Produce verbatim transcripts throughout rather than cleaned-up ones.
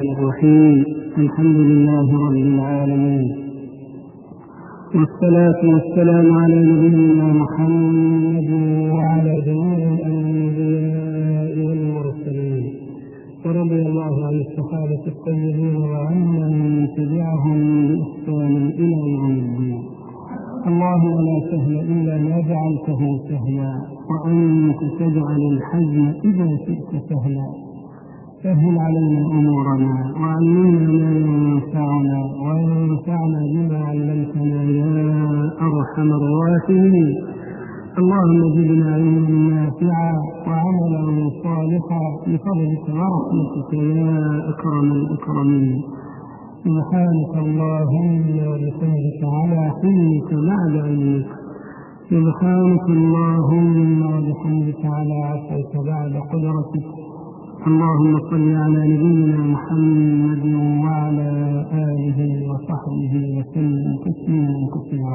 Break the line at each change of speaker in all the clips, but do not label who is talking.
الرحيم. الحمد لله رب العالمين، والصلاة والسلام على نبينا محمد وعلى جميع الأنبياء والمرسلين، ورضي الله عن الصحابة الطيبين وعمن تبعهم بإحسان إلى يوم الدين. اللهم لا سهل إلا ما جعلته سهلا، وأنت تجعل الحزن إذا شئت سهلا. سهل علينا أمورنا وعلمنا ما ينفعنا وينفعنا بما علمتنا يا أرحم الراحمين. اللهم زدنا علما نافعا وعملا صالحا بفضلك ورحمتك يا أكرم الأكرمين. سبحانك اللهم وبحمدك على حلمك بعد علمك. سبحانك اللهم وبحمدك على عفوك بعد قدرتك. اللهم صل على نبينا محمد وعلى آله وصحبه وسلم تسليما كثيرا.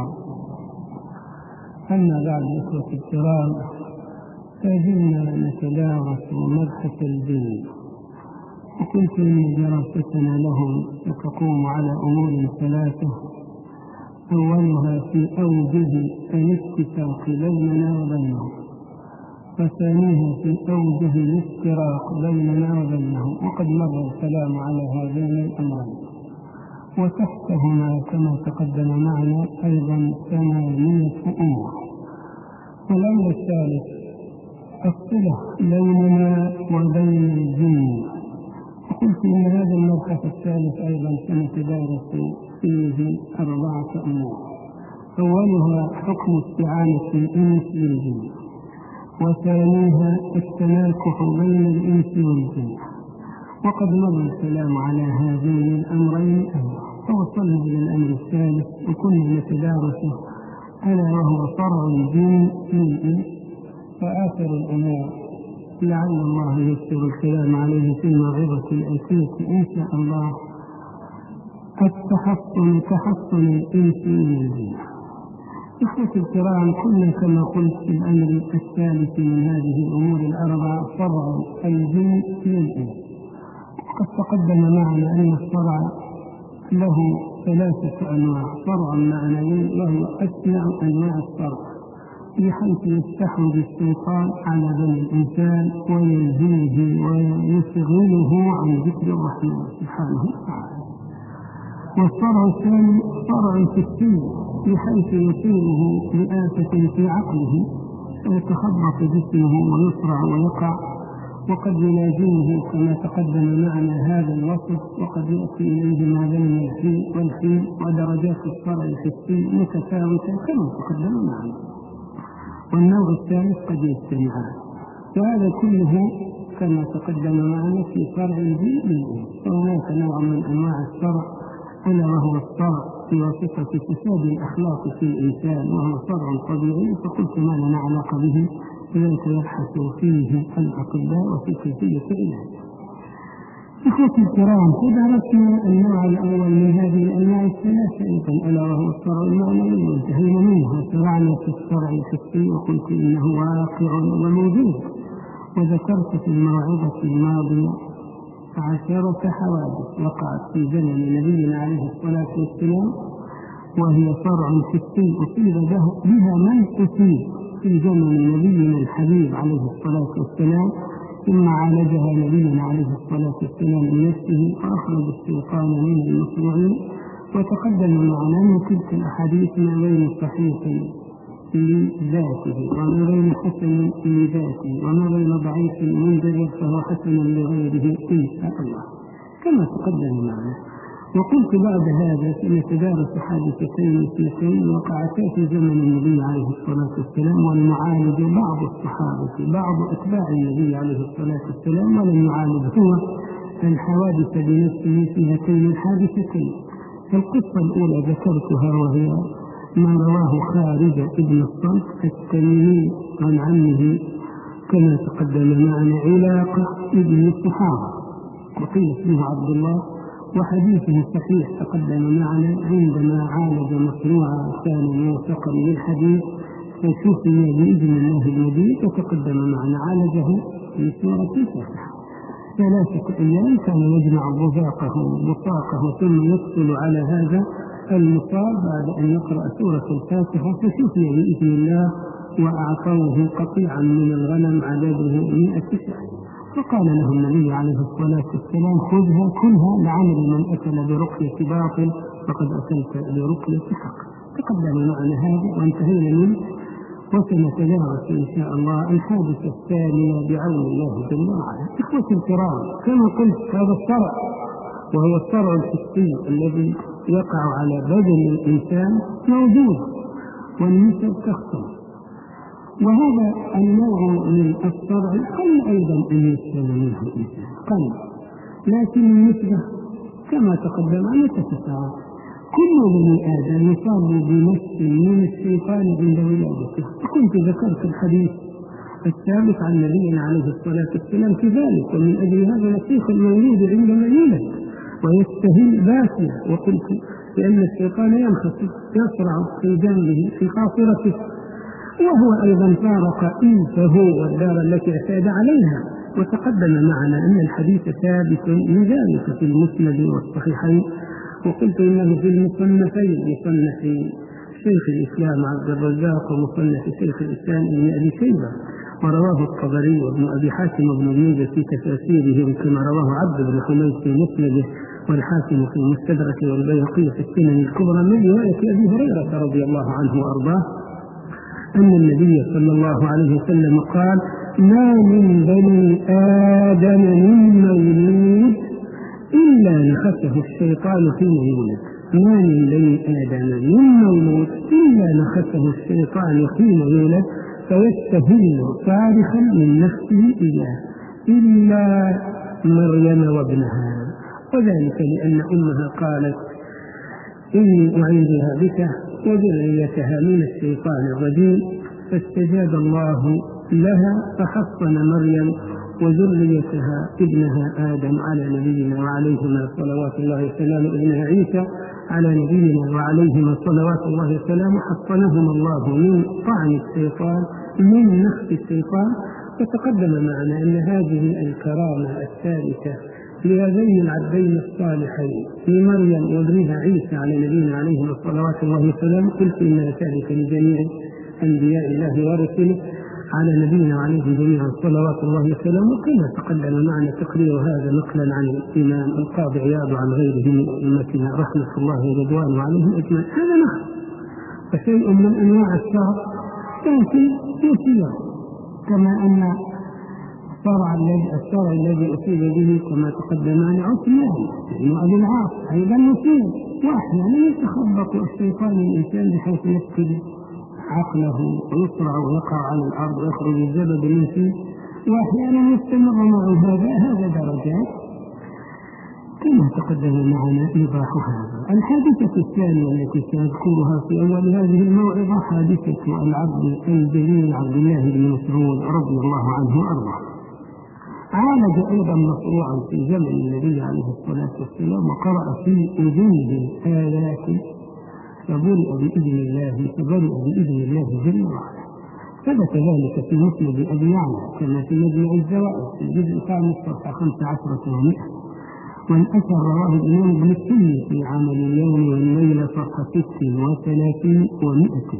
أما بعد، إخوة الكرام، فزلنا نتدارس مبحث الدين، وقلت إن دراستنا له ستقوم على أمور ثلاثة: أولها في أوجه الاتفاق بيننا وبينهم، وثانيها في أوجه الافتراق بيننا وبينهم، وقد مر الكلام على هذين الأمرين. وتحتهما كما تقدم معنا أيضا ثمانية أمور. والأمر الثالث الصلة بيننا وبين الجن، وقلت إن هذا المبحث الثالث أيضا سنتدارس فيه أربعة أمور. أولها حكم استعانة الإنس بالجن، وثانيها التناكح بين الإنس والجن، وقد مر الكلام على هذين الأمرين أيضا. فوصلنا إلى الأمر الثالث وكنا نتدارسه، ألا وهو فرع الجن للإنس. فآخر الأمور لعل الله يسر الكلام عليه في الموعظة الآتية إن شاء الله التحصن تحصن الإنس من الجن. إخوة الكرام، كنا كما قلت في الأمر الثالث من هذه الأمور الأربعة فرع الجن للإنس. وقد تقدم معنا أن الفرع له ثلاثة أنواع: فرع معنوي وهو أسمع أنواع الفرع، بحيث يستحوذ الشيطان على بني الإنسان ويلهيه ويشغله عن ذكر الرحمن سبحانه وتعالى. والفرع الثاني فرع فكري، بحيث يصيبه بآفة في عقله فيتخبط جسمه ويسرع ويقع، وقد يلازمه كما تقدم معنا هذا الوصف، وقد يأتي إليه ما بين الحين والحين، ودرجات الفرع الحسي متفاوتة كما تقدم معنا. والنوع الثالث قد يجتمعان، وهذا كله كما تقدم معنا في فرع الجن. فهناك نوع من أنواع الفرع ألا وهو الفرع بواسطة فساد الأخلاق في الإنسان، وهو فرع طبيعي، فقلت ما لنا علاقة به، لذلك يبحث فيه الأطباء وفي كيفية العلاج. إخوتي الكرام، تدرسنا النوع الأول من هذه الأنواع الثلاثة أيضا، ألا وهو الفرع المعنوي، وانتهينا منها. شرعنا في الفرع الحسي وقلت إنه واقع وموجود، وذكرت في الموعظة الماضية عشرة حوادث وقعت في زمن نبينا عليه الصلاة والسلام، وهي فرع حسي أصيب بها من أصيب في زمن نبينا الحبيب عليه الصلاة والسلام، ثم عالجها نبينا عليه الصلاة والسلام بنفسه وأخرج الشيطان من المصنوعين. وتقدم معنا من تلك الأحاديث ما بين صحيح لذاته وما بين حسن لذاته وما بين ضعيف منزل فهو حسن لغيره إن شاء الله كما تقدم معنا. وقلت بعد هذا سنتدارس حادثتين اثنتين وقعتا في زمن النبي عليه الصلاة والسلام، ونعالج بعض الصحابة بعض أتباع النبي عليه الصلاة والسلام، ولم يعالج هو الحوادث بنفسه في هاتين الحادثتين. القصة الأولى ذكرتها، وهي ما رواه خارج ابن الصلت التميمي عن عمه كما تقدم معنا علاقة ابن الصحابة، وقيل اسمه عبد الله، وحديثه صحيح تقدم معنا عندما عالج مصنوعا كان موثقا للحديث فشفي بإذن الله المبين، وتقدم معنا عالجه في سورة الفاتحة. ثلاثة أيام كان يجمع بزاقه بطاقه ثم يدخل على هذا المصاب بعد أن يقرأ سورة الفاتحة، فشفي بإذن الله وأعطوه قطيعا من الغنم عدده مئة شاة. فقال له النبي عليه الصلاة والسلام: خذها كلها لعمل من أكل برقية باطل فقد أكلت برقية حق. تقدم معنا هذا وانتهينا منه، وسنتدارس إن شاء الله الحادثة الثانية بعون الله جل وعلا. إخوتي الكرام، كما قلت هذا الصرع وهو الصرع الحسي الذي يقع على بدن الإنسان موجود، والنسب تختلف، وهذا النوع من الصرع قل أيضا أن يسلم منه الإنسان قل، لكن النسبة كما تقدم أن تتفاوت. كل بني آدم يصاب بنفس من الشيطان عند ولادته. كنت ذكرت الحديث الثابت عن نبينا عليه الصلاة والسلام في ذلك، ومن أجل هذا نسيخ المولود عندما يولد ويستهل باسيا، وقلت بأن الشيطان ينخسف يصرع في جنبه في قاصرته، وهو أيضا فارق إنسه والدار التي اعتاد عليها. وتقدم معنا أن الحديث ثابت من ذلك في المسند والصحيحين، وقلت إنه في المصنفين، مصنف شيخ الإسلام عبد الرزاق ومصنف شيخ الإسلام ابن أبي شيبة، ورواه الطبري وابن أبي حاتم وابن المنذر في تفاسيره، كما رواه عبد بن حميد في مسنده والحاكم في المستدرك والبيهقي في السنن الكبرى من رواية أبي هريرة رضي الله عنه وأرضاه أن النبي صلى الله عليه وسلم قال: ما من بني آدم من مولود إلا نخسه الشيطان حين يولد. ما من بني آدم من مولود إلا نخسه الشيطان حين يولد فيستهل صارخا من نفسه إياه إلا مريم وابنها، وذلك لأن أمها قالت: إني أعيذها بك وذريتها من الشيطان الرجيم، فاستجاب الله لها فحصن مريم وذريتها ابنها آدم على نبينا وعليهما صلوات الله وسلامه، ابنها عيسى على نبينا وعليهما صلوات الله وسلامه، حصنهما الله من طعن الشيطان من نفس الشيطان. وتقدم معنا أن هذه الكرامة الثالثة لهذين العبدين الصالحين لمريم وابنها عيسى على نبينا عليهما صلوات الله وسلامه، قلت إنها ثالثة لجميع أنبياء الله ورسله على نبينا وعليهم جميعا صلوات الله وسلامه. كما تقدم معنا تقرير هذا نقلا عن الإمام القاضي عياض وعن غيره من أئمتنا رحمة الله ورضوانه عليهم أجمعين. هذا نحن فشيء من أنواع الشر لكن يسير، كما أن الشرع الذي أصيب به كما تقدم عن عثمان بن أبي العاص أيضا يصيب، وأحيانا يتخبط الشيطان الإنسان بحيث يفقد عقله ويسرع ويقع على الأرض ويخرج الزبد من فيه، وأحيانا يستمر معه هذا هذا درجات كما تقدم معنا إيضاح هذا. الحادثة الثانية التي سأذكرها في أول هذه الموعظة حادثة العبد الجليل عبد الله بن مسعود رضي الله عنه وأرضاه. عالج أيضا مصروعا في زمن النبي عليه الصلاة والسلام، وقرأ في أذنه آيات فبرئ بإذن الله فبرئ بإذن الله جل وعلا. ثبت ذلك في مسند أبي يعلى كما في مجمع الزوائد في الجزء الخامس صفحة خمس عشرة ومئة، والأثر رواه الإمام ابن السني في عمل اليوم والليلة صفحة ست وثلاثين ومئة،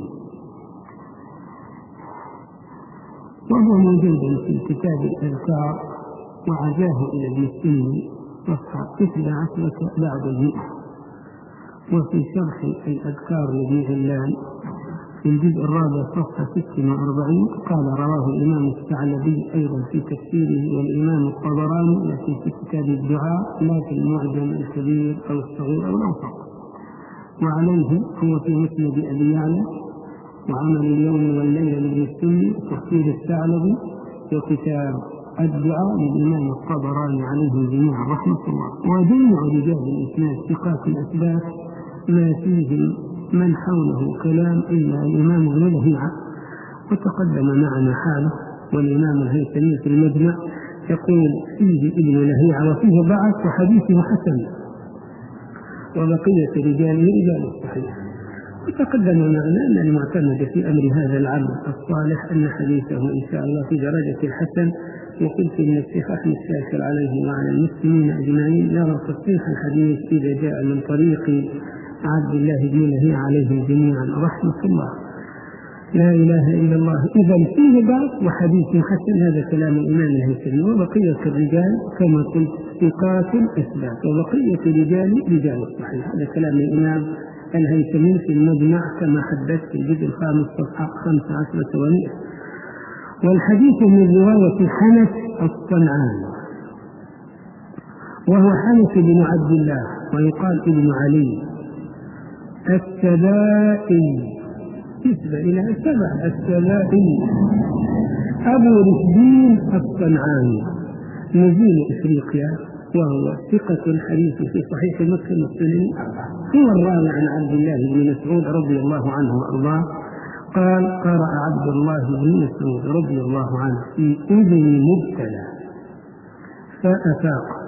وهو موجود في كتاب الأذكار وعزاه إلى ابن السني صفحة إحدى عشرة بعد المئة، وفي شرح الأذكار لابن علان في الجزء الرابع صفحة ست وأربعين قال: رواه الإمام الثعلبي أيضا في تفسيره، والإمام الطبراني لكن في كتاب الدعاء لا في المعجم الكبير أو الصغير أو الأوسط، وعليه هو في مسند أبي يعلى وعمل اليوم والليلة لابن السني، تفسير الثعلبي، وكتاب الدعاء للإمام الطبراني عليه جميعا رحمة الله. وجميع رجال الإسناد ثقات الأثبات ما فيه من حوله كلام إلا الإمام ابن لهيعة. وتقدم معنا حاله، والإمام الهيثمي في المجمع يقول فيه ابن لهيعة وفيه ضعف وحديثه حسن، وبقية رجاله رجال الصحيح. وتقدم معنا أن المعتمد في أمر هذا العبد الصالح أن حديثه إن شاء الله في درجة الحسن وقلت إن الشيخ أحمد شاكر عليه وعلى المسلمين أجمعين يرى تصحيح الحديث إذا جاء من طريق عبد الله بن لهيعة عليهم جميعا رحمة الله. لا إله إلا الله. إذا فيه بعض وحديث حسن، هذا كلام الإمام الهيثمي. وبقية الرجال كما قلت ثقات إثبات، وبقية الرجال رجال الصحيح. هذا كلام الإمام الهيثمي في المجمع كما حدثت في الجزء الخامس صفحة خمسة عشرة ومئة. والحديث من رواية حنف الصنعاني، وهو حنف بن عبد الله ويقال ابن علي السبائي، نسبة إلى السبع السبائي، أبو رشدين الصنعاني، نزيل إفريقيا، وهو ثقة الحديث في صحيح مسلم والسنن. هو الراوي عن عبد الله بن مسعود رضي الله عنه وأرضاه قال: قرأ عبد الله بن مسعود رضي الله عنه في أذن مبتلى فأفاق.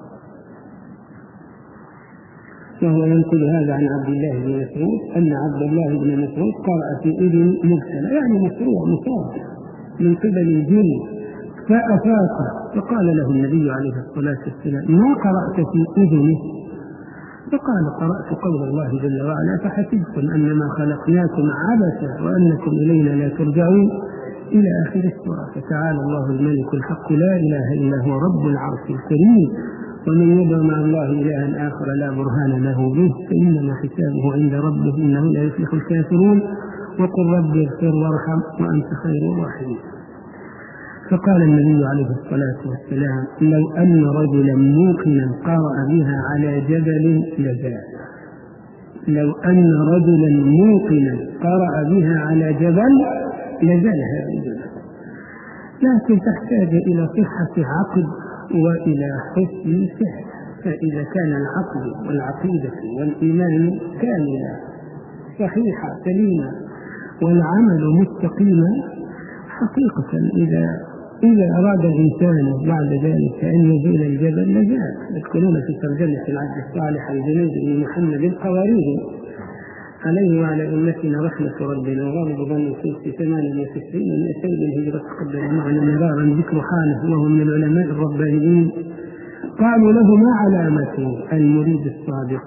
وهو ينقل هذا عن عبد الله بن مسعود أن عبد الله بن مسعود قرأ في أذن مبتلى، يعني مشروع مصاب من قبل الجن، فأفاق. فقال له النبي عليه الصلاة والسلام: ما قرأت في أذنه؟ فقال: قرأت قول الله جل وعلا: فحسبتم أنما خلقناكم عبثا وأنكم إلينا لا ترجعون، إلى آخر السورة. فتعالى الله الملك الحق لا إله إلا هو رب العرش الكريم. ومن يدع مع الله إلها آخر لا برهان له به فإنما حسابه عند ربه إنه لا يفلح الكافرون. وقل رب اغفر وارحم وأنت خير الراحمين. فقال النبي عليه الصلاة والسلام: لو أن رجلا موقنا قرأ بها على جبل لزال. لو أن رجلا موقنا قرأ بها على جبل لزال هذا الجبل. لكن تحتاج إلى صحة عقد وإلى حسن فعل. فإذا كان العقل والعقيدة والإيمان كاملة صحيحة سليمة والعمل مستقيما، حقيقة إذا إذا أراد الإنسان بعد ذلك أن يزيل الجبل لزال. يذكرون في ترجمة العبد الصالح الجنيد بن محمد القواريري عليه وعلى أمتنا رحمة ربنا وغالب ظن في ثمانية وتسعين من سيد الهجرة تقدم معنا مرارا ذكر حاله وهو من العلماء الربانيين. قالوا له: ما علامة المريد الصادق؟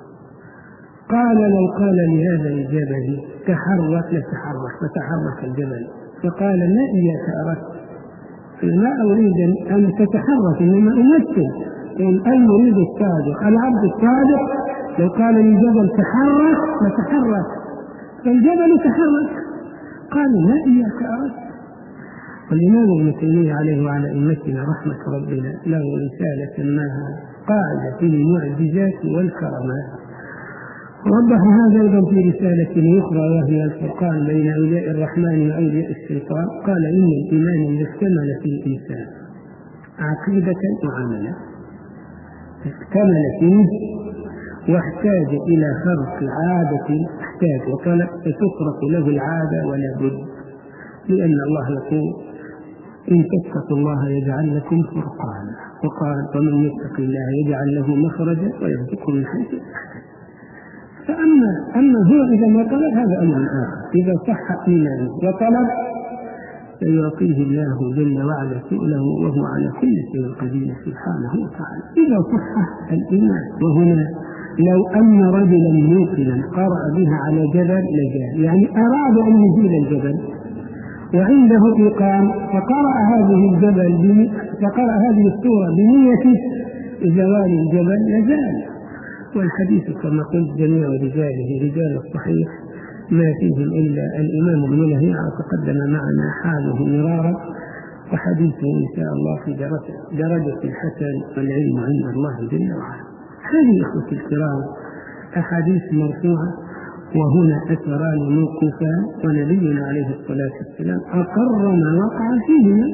قال: لو قال لهذا الجبل تحرك لتحرك، فتحرك الجبل. فقال: ما إياك أردت، لا أريد أن تتحرك إنما أمثل المريد الصادق العبد الصادق لو قال للجبل تحرك لتحرك، فالجبل تحرك. قال: ما إياك أردت. والإمام ابن تيمية عليه وعلى أمتنا رحمة ربنا له رسالة سماها قاعدة في المعجزات والكرامات، ووضح هذا أيضا في رسالة أخرى وهي الفرقان بين أولياء الرحمن وأولياء الشيطان. قال: إن الإيمان إذا اكتمل في الإنسان عقيدة وعملا اكتمل فيه واحتاج إلى خرق عادة احتاج وطلب فتخرق له العادة ولا بد، لأن الله يقول: إن تتقوا الله يجعل لكم فرقانا، وقال: ومن يتق الله يجعل له مخرجا ويرزقه من حيث يحتسب. فأما أما هو إذا ما طلب هذا أمر آخر. إذا صح إيمانه وطلب سيعطيه الله جل وعلا سؤله وهو على كل شيء قدير سبحانه وتعالى. إذا صح الإيمان. وهنا لو أن رجلا موقنا قرأ بها على جبل لجال، يعني أراد أن يزيل الجبل وعنده إيقان فقرأ هذه الجبل فقرأ هذه السورة بنية زوال الجبل لزال. والحديث كما قلت جميع رجاله رجال الصحيح ما فيهم إلا الإمام ابن لهيعة تقدم معنا حاله مرارا، وحديثه إن شاء الله في درجة الحسن والعلم عند الله جل وعلا. هذه إخوتي الكرام أحاديث مرفوعة وهنا أثران موقوفان، ونبينا عليه الصلاة والسلام أقر ما وقع فيهما،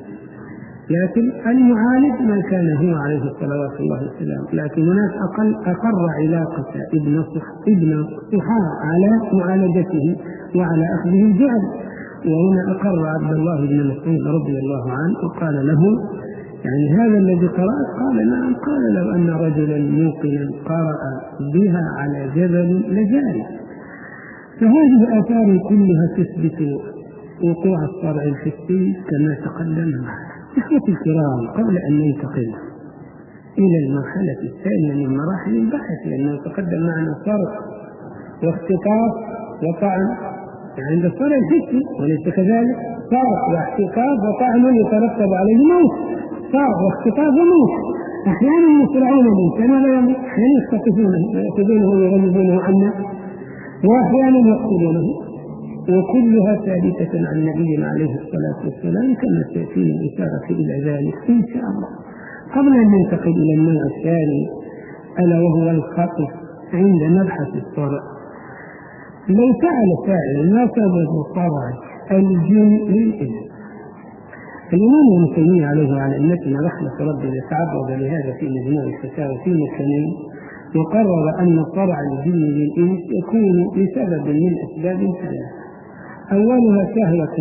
لكن المعالج ما كان هو عليه الصلاة والسلام. لكن هناك أقل أقر علاقة ابن ابن صحاح على معالجته وعلى أخذه الجهل، وهنا أقر عبد الله بن مسعود رضي الله عنه وقال له: يعني هذا الذي قرأت؟ قال: نعم. قال: لو أن رجلا موقنا قرأ بها على جبل لجال. فهذه الآثار كلها تثبت وقوع الصرع الحسي كما تقدم معنا. إخوتي الكرام، قبل أن ننتقل إلى المرحلة الثانية من مراحل البحث، لأنه تقدم معنا صرع واختطاف وطعن عند الصرع الحسي، وليس كذلك؟ صرع واختطاف وطعن يترتب عليه موت، صرع واختطاف وموت. أحيانا يسرعون الإنسان ولا يموت، أحيانا يختطفونه ويأخذونه ويغلبونه عنا، وأحيانا يقتلونه، وكلها ثابتة عن نبينا عليه الصلاة والسلام كما تأتي الإشارة إلى ذلك إن شاء الله. قبل أن ننتقل إلى النوع الثاني ألا وهو الخطف عند مبحث الصرع، لو سأل سائل ما سبب صرع الجن للإنس؟ الإمام ابن تيمية عليه وعلى أئمتنا رحمة ربنا تعرض لهذا في مجموع الفتاوى في مكانين، وقرر أن صرع الجن للإنس يكون بسبب من أسباب ثلاثة. أولها شهوة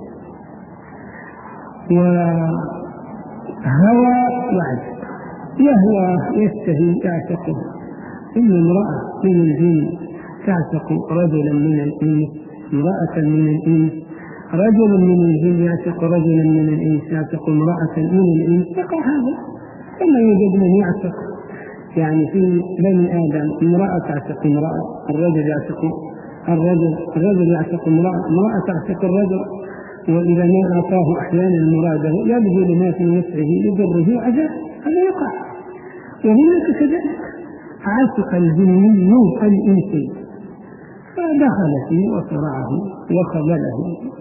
وهوى وعجب، يهوى يشتهي يعتقه، إن امرأة من الجن تعتق رجلا من الإنس، امرأة من الإنس، رجل من الجن يعتق رجلا من الإنس يعتق امرأة من الإنس، يقع هذا كما يوجد من يعتق يعني في بني آدم امرأة تعتق امرأة، الرجل يعتق الرجل، الرجل يعتق امرأة، امرأة تعتق الرجل، وإذا ما أعطاه أحيانا مراده يبذل ما في وسعه لضره وعجاه، هذا يقع. وهناك كذلك عتق الجني الإنسي فدخل فيه وصرعه وخذله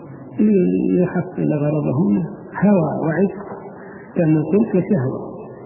ليحصل غرضه، هوى وعشق كما قلت شهوة.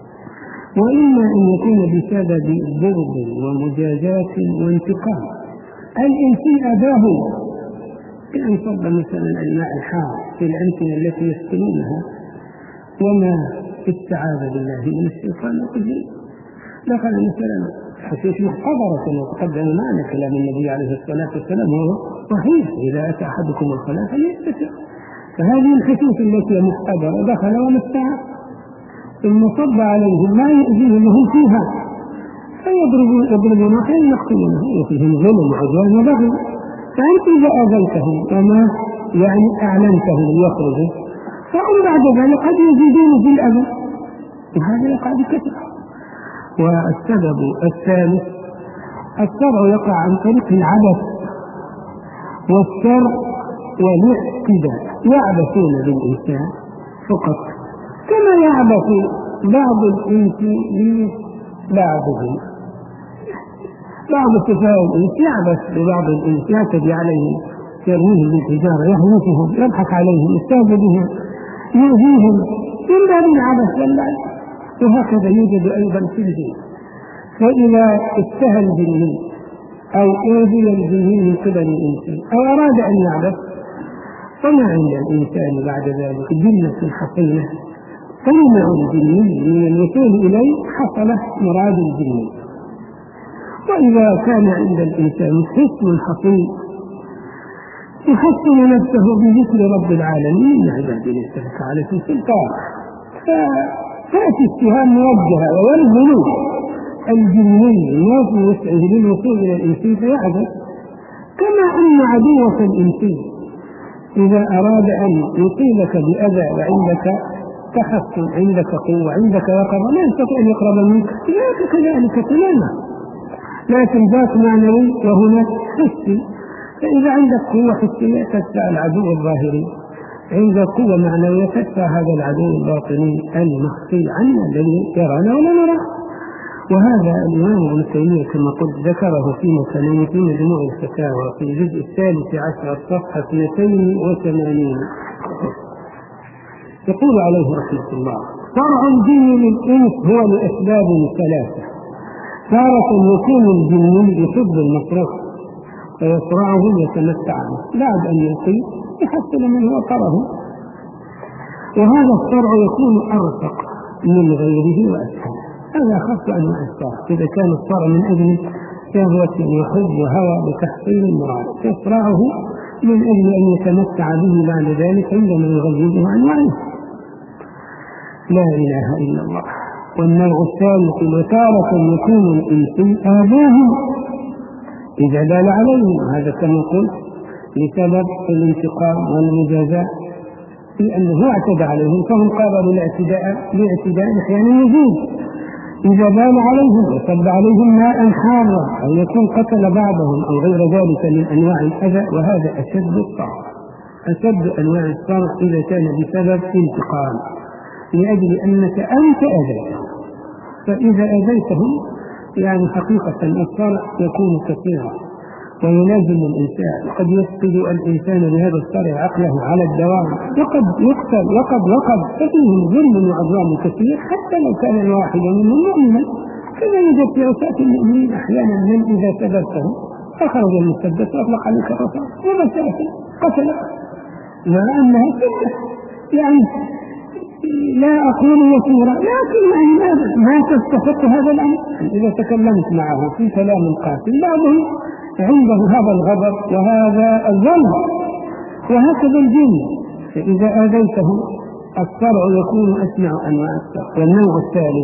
وإما أن يكون بسبب ضرب ومجازات وانتقام، الإنسي أباه كأن صب مثلا الماء الحار في الأمكنة التي يسكنونها وما استعاذ بالله من الشيطان الرجيم، دخل مثلا حسيت محتضرة كما تقدم معنا كلام النبي عليه الصلاة والسلام هو صحيح، إذا أتى أحدكم الخلاء فليستتر، فهذه الحسوس التي محتضرة دخل ومستعى ثم صب عليهم ما يؤذيهم وهم فيها فيضربون يضربون حين يقتلونه وفيهم ظلم وعدوان وبغي. فأنت إذا أذيتهم وما يعني أعلنتهم ليخرجوا فهم بعد ذلك قد يزيدون في الأذى، وهذا يقع بكثرة. والسبب الثالث الصرع يقع عن طريق العبث والسرع والاعتداء، يعبثون بالإنسان فقط كما يعبث بعض الإنس لبعضهم، بعض السفهاء الإنس يعبث ببعض الإنس يعتدي عليهم، يرميهم بالحجارة، يهوفهم، يضحك عليهم، يستهزئ بهم، يؤذيهم من باب العبث واللعب. وهكذا يوجد أيضا في الجن، فإذا استهى الجني أو أوذي الجني من قبل الإنسان أو أراد أن يعبث فما عند الإنسان بعد ذلك جنة حصينة تمنع الجني من الوصول إليه حصل مراد الجني. وإذا كان عند الإنسان حسن حصين يحسن نفسه بذكر رب العالمين من عباد ليس عليه سلطان، فتأتي اتهام موجهة ويرمل الجني ما في وسعه للوصول إلى الإنسي فيعبث، كما أن عدوة الإنسي إذا أراد أن يصيبك بأذى وعندك تحصن عندك قوة عندك يقظة لا يستطيع أن يقرب منك، كذلك تماما، لكن ذات معنوي وهناك حسي. فإذا عندك قوة حسية تدفع العدو الظاهري، عندك قوة معنوية تدفع هذا العدو الباطني المخفي عنا الذي يرانا ولا نرى. وهذا الإمام ابن تيمية كما قلت ذكره في مثلين في مجموع الفتاوى في الجزء الثالث عشر الصفحة اثنتين وثمانين، يقول عليه رحمة الله: صرع الجن للإنس هو لأسباب ثلاثة، تارة يكون الجن يحب المصروف فيصرعه يتمتع بعد أن يلقي يحصل منه وقره، وهذا الصرع يكون أرفق من غيره وأسهل، هذا خاص أنواع الصرع. إذا كان الصرع من أجل شهوة يحب وهوى بتحصيل المراد يصرعه من أجل أن يتمتع به بعد ذلك عندما يغيبه عن وعيه. لا إله إلا الله. والنوع الثالث وتارة يكون الإنسي آذاهم إذا دال عليهم، هذا كما قلت لسبب الانتقام والمجازاة، لأنه اعتدى عليهم، فهم قابلوا الاعتداء لاعتداء أحيانا يزيد. إذا بال عليهم وصب عليهم ماء حارا أو يكون قتل بعضهم أو غير ذلك من أنواع الأذى، وهذا أشد الصرع، أشد أنواع الصرع إذا كان بسبب انتقام لأجل أنك أنت أذيتهم. فإذا أذيتهم يعني حقيقة الصرع يكون كثيرا ويلازم الإنسان، وقد يفقد الإنسان بهذا الصرع عقله على الدوام، وقد يقتل وقد وقد ففيهم ظلم وعدوان كثير حتى لو كان الواحد منهم مؤمنا. كما يوجد في عصاة المؤمنين أحيانا من إذا سببته فخرج المسدس وأطلق عليك الرصاص ومسألة قتلك، مع أنها سنة يعني لا أقول يسيرا، لكن يعني ما تستحق هذا الأمر. إذا تكلمت معه في كلام قاسي بعضهم عنده هذا الغضب وهذا الظلم، وهكذا الجن فإذا آذيته الصرع يكون أسمع أنواع الصرع. والنوع الثالث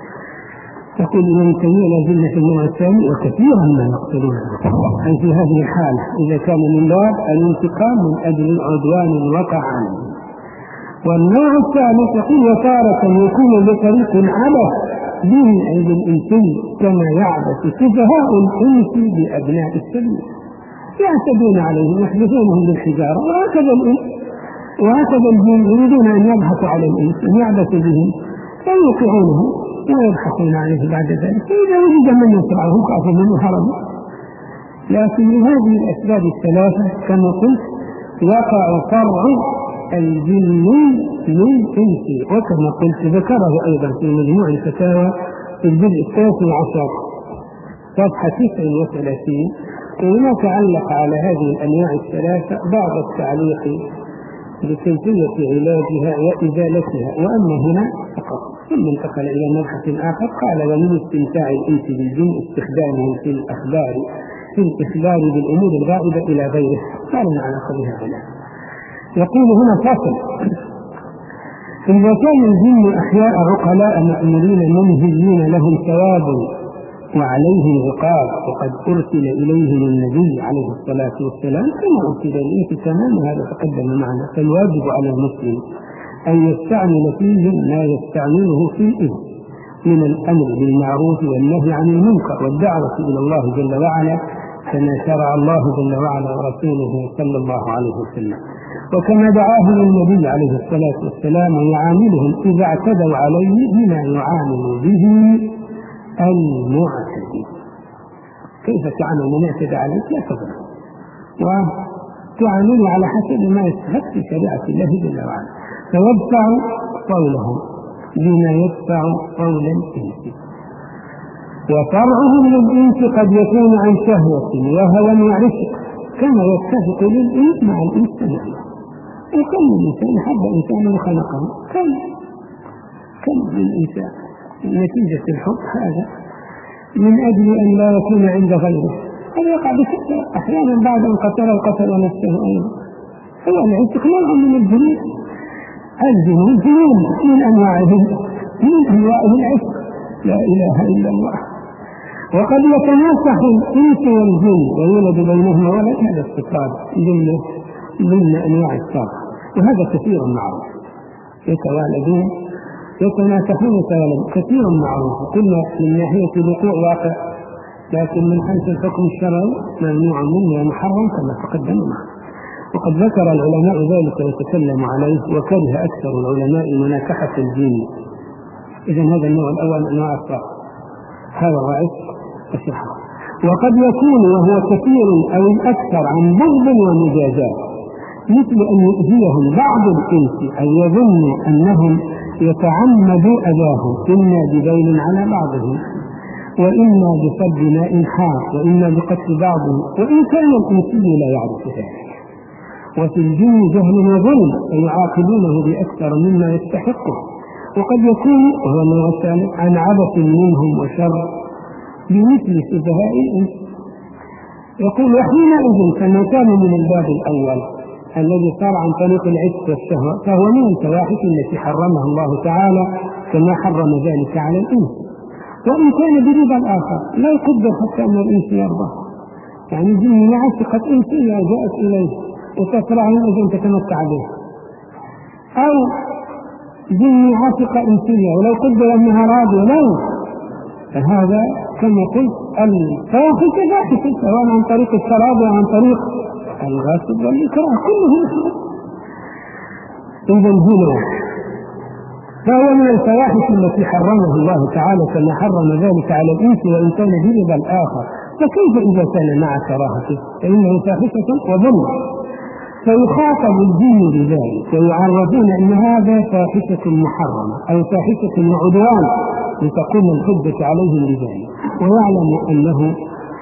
تقول ابن تيمية لازلنا في النوع الثاني وكثيرا ما يقتلون، أي في هذه الحالة إذا كان من باب الانتقام من أجل عدوان وقع عنه. والنوع الثالث يقول وتارة يكون بطريق عبث به عند الإنسان كما يعبث سفهاء الإنس بأبناء السبيل، يعتدون عليهم يحدثونهم بالحجارة، وهكذا الإنس وهكذا الجن يريدون أن يبحثوا على الإنس أن يعبثوا بهم فيوقعونه ويبحثون عليه بعد ذلك، فإذا وجد من يصرعهم خافوا منه هربوا. لكن لهذه الأسباب الثلاثة كما قلت وقع صرع الجن للإنس، وكما قلت ذكره أيضا في مجموع الفتاوى في الجزء التاسع عشر صفحة تسع وثلاثين. وهناك علق على هذه الأنواع الثلاثة بعض التعليق بكيفية علاجها وإزالتها، وأما هنا فقط. ثم انتقل إلى مبحث آخر قال ومن استمتاع الإنس بالجن استخدامه في الأخبار في الإخبار بالأمور الغائبة إلى غيره. قال على قولها هنا يقول هنا فصل إذا كان الجن أحياء عقلاء مأمورين منهزين لهم ثواب وعليهم عقاب، وقد أرسل إليهم النبي عليه الصلاة والسلام كما أرسل إليه تمام هذا تقدم معنا. فالواجب على المسلم أن يستعمل فيهم ما يستعمله في الإنس من الأمر بالمعروف والنهي عن المنكر والدعوة إلى الله جل وعلا كما شرع الله جل وعلا ورسوله صلى الله عليه وسلم، وكما دعاهم النبي عليه الصلاة والسلام ويعاملهم إذا اعتدوا عليه بما يعامل به المعتدي. كيف تعامل من اعتدى عليك؟ لا تظلم، وتعامله على حسب ما يستحق في شريعة الله جل وعلا، فيدفع قولهم بما يدفع قول الإنس. وفرعهم للإنس قد يكون عن شهوة وهوى وعشق كما يتفق للإنس مع الإنس تماما. وكم الإنسان حب إنسان خلقه كم كم الإنسان نتيجة الحب هذا من أجل أن لا يكون عند غيره، هذا يقع بشكل أحيانا بعد أن قتل القتل نفسه أيضا. هو العشق نوع من الجنون، الجنون جنون من أنواعهم من أنواعه العشق لا إله إلا الله. وقد يتناسخ الإنس والجن ويولد بينهما ولد، هذا استقرار ضمن ضمن أنواع الصرع، وهذا كثير معروف. يتوالدون يتناسخون يتوالدون كثير معروف، قلنا من ناحية الوقوع واقع، لكن من حيث الحكم الشرعي ممنوع منه ومحرم كما تقدم معه. وقد ذكر العلماء ذلك ويتكلم عليه، وكره أكثر العلماء مناكحة الجن. إذن هذا النوع الأول أنواع الصرع، هذا الرئيس الشرح. وقد يكون وهو كثير أو الأكثر عن بغض ومجازات، مثل أن يؤذيهم بعض الإنس أن يظنوا أنهم يتعمدوا أذاهم إما ببين على بعضهم وإما بصب ماء حار وإما بقتل بعضهم، وإن كان الإنسي لا يعرف ذلك. وفي الجن جهل وظلم فيعاقبونه بأكثر مما يستحقه. وقد يكون وهو النوع الثالث عن عبث منهم وشر بمثل سفهاء الإنس. يقول وحينئذ كما كان من الباب الأول الذي صار عن طريق العشق والشهوة فهو من الفواحش التي حرمها الله تعالى كما حرم ذلك على الإنس. وإن كان برضا الآخر لا يقدر حتى أن الإنس يرضى، يعني جن عشقت إنسية جاءت إليه وتصرع أن تتمتع به، أو جني عاشق إنسية ولو قدر أنها راضية لا، فهذا كما قلت الفاحشة فاحشة، سواء عن طريق التراضي أو عن طريق الغصب والإكراه كله نحن. إذا هنا فهو من الفواحش التي حرمه الله تعالى كما حرم ذلك على الإنس وإن كان برضا الآخر، فكيف إذا كان مع كراهته؟ فإنه فاحشة وظلم، فيخاطب الجن بذلك ويعرفون أن هذا فاحشة محرمة أو فاحشة وعدوان لتقوم الحجة عليهم بذلك، ويعلم أنه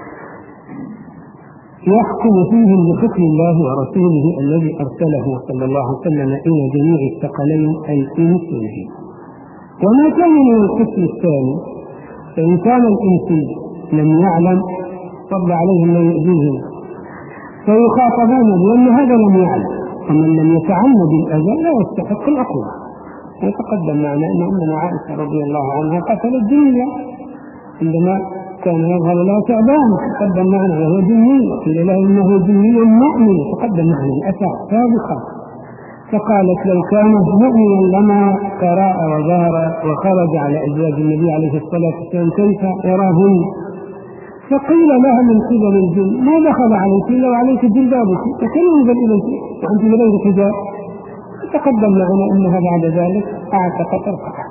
يحكم فيهم بحكم الله ورسوله الذي أرسله صلى الله عليه وسلم إلى جميع الثقلين الإنس والجن. وما كان من القسم الثاني فإن كان الإنس لم يعلم صب عليهم ما يؤذيهم فيخاطبون بأن هذا لم يعلم، ومن لم يتعمد الأذى لا يستحق العقوبة. وتقدم معنا أن أمنا عائشة رضي الله عنها قتلت جنيا عندما كان يظهر لها تعبان، تقدم معنا وهو جني، وقيل له إنه جني مؤمن، تقدم معنا الأثر سابقا، فقالت لو كان مؤمنا لما قرأ وظهر وخرج على أزواج النبي عليه الصلاة والسلام كيف يراهن. فقيل لها من قبل الجن ما دخل عليك إلا وعليك جلبابك وكان ينزل إليك وأنت بغير حجاب. تقدم معنا أنها بعد ذلك أعتقت رقبة،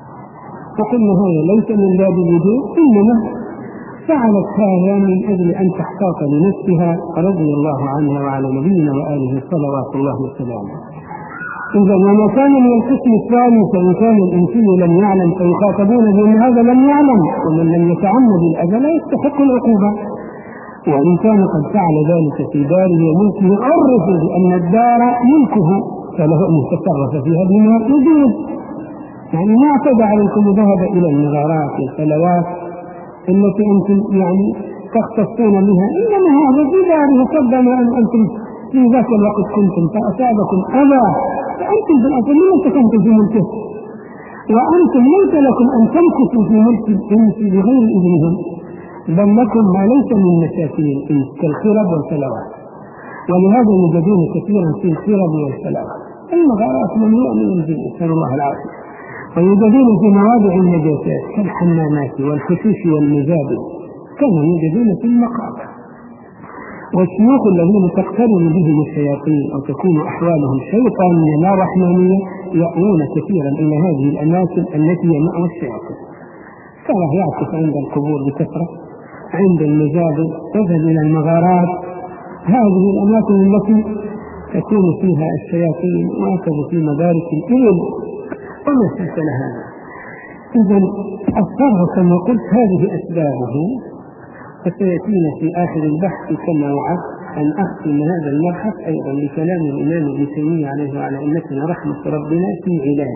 وقلنا هذا ليس من باب الوجوب، إنما فعلت هذا من أجل أن تحتاط لنفسها رضي الله عنها وعلى نبينا وآله صلوات الله وسلامه. إذا وما كان من القسم الثاني فإن كان الإنسان لم يعلم فيخاطبون بأن هذا لم يعلم، ومن لم يتعمد الأذى لا يستحق العقوبة. وإن كان قد فعل ذلك في داره وملكه عرف بأن الدار ملكه فله أن يتصرف فيها بما يجوز، يعني ما اعتدى عليكم وذهب إلى المغارات والفلوات التي أنتم يعني تختصون بها، إنما هذا في داره قدم أن أنتم في ذاك الوقت كنتم فأصابكم أذى فأنتم في الأصل لم تكنتم في ملكه، وأنتم ليس لكم أن تمكثوا في ملك الإنس بغير إذنهم، بل لكم ما ليس من مساكن الإنس كالخرب والفلوات. ولهذا يوجدون كثيرا في الخرب والفلوات المغارات ممنوع من الجن نسأل الله العافية، ويوجدون في مواضع النجاسات كالحمامات والحشوش والمزابل كما يوجدون في المقابر. والشيوخ الذين تقترن بهم الشياطين أو تكون أحوالهم شيطانية لا رحمانية يأوون كثيرا إلى هذه الأماكن التي هي مأوى الشياطين، كما يعكس عند القبور بكثرة، عند المزابل، تذهب إلى المغارات، هذه الأماكن التي تكون فيها الشياطين وأكد في مدارك الإبل وما شكل هذا. إذا الصرف كما قلت هذه أسبابه، فسيأتينا في آخر البحث كما وعد أن أختم هذا المبحث أيضا بكلام الإمام ابن تيمية عليه وعلى أئمتنا رحمة ربنا في علاج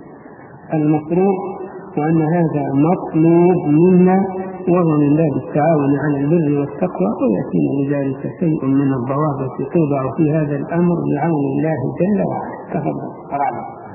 المطروح، وأن هذا مطلوب منا وهو من باب التعاون على البر والتقوى، ويأتينا لذلك شيء من الضوابط توضع في هذا الأمر بعون الله جل وعلا. تفضل.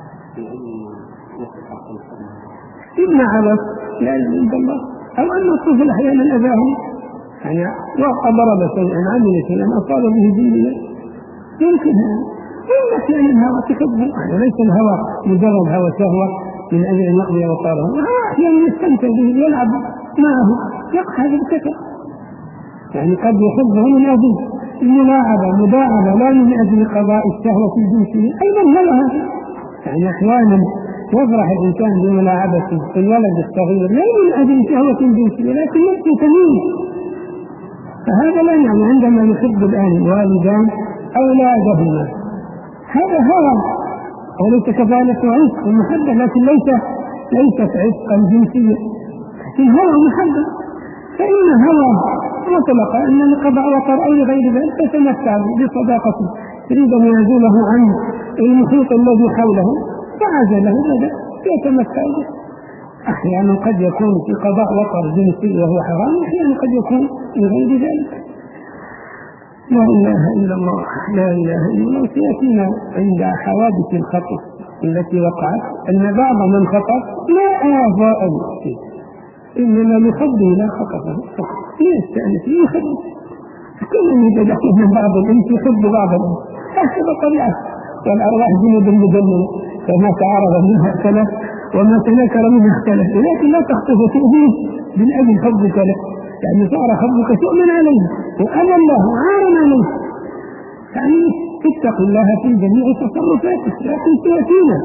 ابن عبس لا عند الله أو أن الطفل أحيانا أذاهم، يعني وضرب شيئا عمل شيئا أصاب به ديننا يمكن هذا، إلا أحيانا الهوى تحبه، يعني ليس الهوى مجرد هوى شهوة من أجل أن يقضي وطاره، الهوى أحيانا يستمتع به يلعب معه يقع هذا الكتر، يعني قد يحبه من أجل الملاعبة مداعبة لا من أجل قضاء الشهوة الجنسية أيضا هذا، يعني أحيانا يفرح الإنسان بملاعبته في الولد الصغير لا من أجل شهوة جنسية لكن نفسه تميل، فهذا لا يعني عندما يحب الآن الوالدان أولادهما هذا هوى وليس كذلك عشق ومحبة، لكن ليس ليست عشقا جنسيا لكن هوى محبة. فإن هوى مطلقة أن لقضاء وطر أو غير ذلك تتمتع بصداقته تريد أن يعزله عن المحيط الذي حوله فعزله هذا يتمتع به. أحيانا قد يكون في قضاء وطر جنسي وهو حرام، أحيانا قد يكون لغير ذلك. لا إله إلا الله لا إله إلا الله. سيأتينا عند حوادث الخطف التي وقعت أن بعض من خطف لا آفاء فيه إنما لخبه لا خطفه فقط ليستأنس يخبه، كل من يجد من بعض الإنس يحب بعض الإنس هكذا طبيعة والأرواح جنود مجندة، فما تعارض منها اختلف وما تناكر منها اختلف، ولكن لا تخطف تؤذيه من أجل حبك له، يعني صار حبك تؤمن عليه وأنا الله عارا عليه. يعني اتق الله في جميع تصرفاتك لكن تأتينا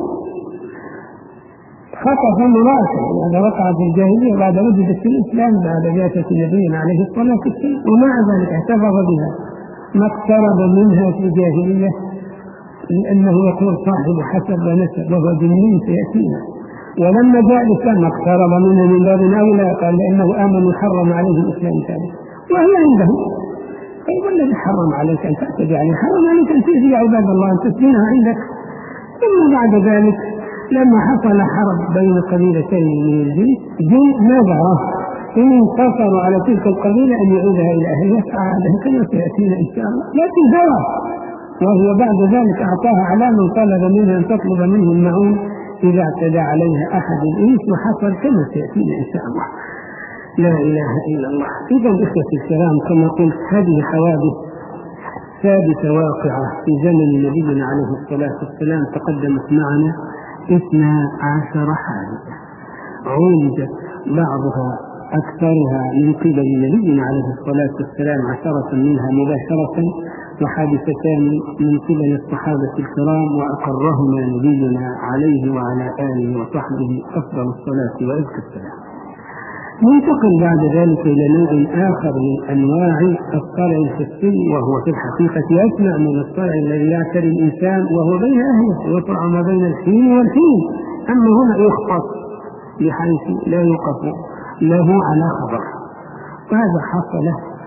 خطف امرأة هذا وقع في الجاهلية بعد وجدت في الإسلام بعد بعثة نبينا عليه الصلاة والسلام، ومع ذلك احتفظ بها ما اقترب منها في الجاهلية، لأنه يقول صاحب حسب ونسب وهو جنين سيأتينا، ولما جاء الإسلام اقترب منه من باب أولى، قال لأنه آمن وحرم عليه الإسلام ثاني وهي عنده. طيب الذي حرم عليك أن تعتدي عليه حرم عليك أن تأذي عباد الله أن تسجنها عندك. ثم بعد ذلك لما حصل حرب بين قبيلتين من الجن جن نذر إن انتصروا على تلك القبيلة أن يعودها إلى أهلها فعادها كما سيأتينا إن شاء الله، لكن دوا وهو بعد ذلك أعطاها على من طلب منها أن تطلب منه المعون إذا اعتدى عليها أحد الإنس، وحصل كما سيأتينا إن شاء الله. لا إله إلا الله. إذا إخوتي الكرام كما قلت هذه حوادث ثابتة واقعة في زمن نبينا عليه الصلاة والسلام تقدمت معنا اثنا عشر حادثة، عولج بعضها أكثرها من قبل نبينا عليه الصلاة والسلام عشرة منها مباشرة وحادثتان من قبل الصحابة الكرام وأقرهما نبينا عليه وعلى آله وصحبه أفضل الصلاة وأزكى السلام. ننتقل بعد ذلك إلى نوع آخر من أنواع الصرع الحسي، وهو في الحقيقة أسمع من الصرع الذي يعتري الإنسان وهو بين أهله ويطلع ما بين الحين والحين، أما هنا يخطط بحيث لا يوقف له على خبر. وهذا حصل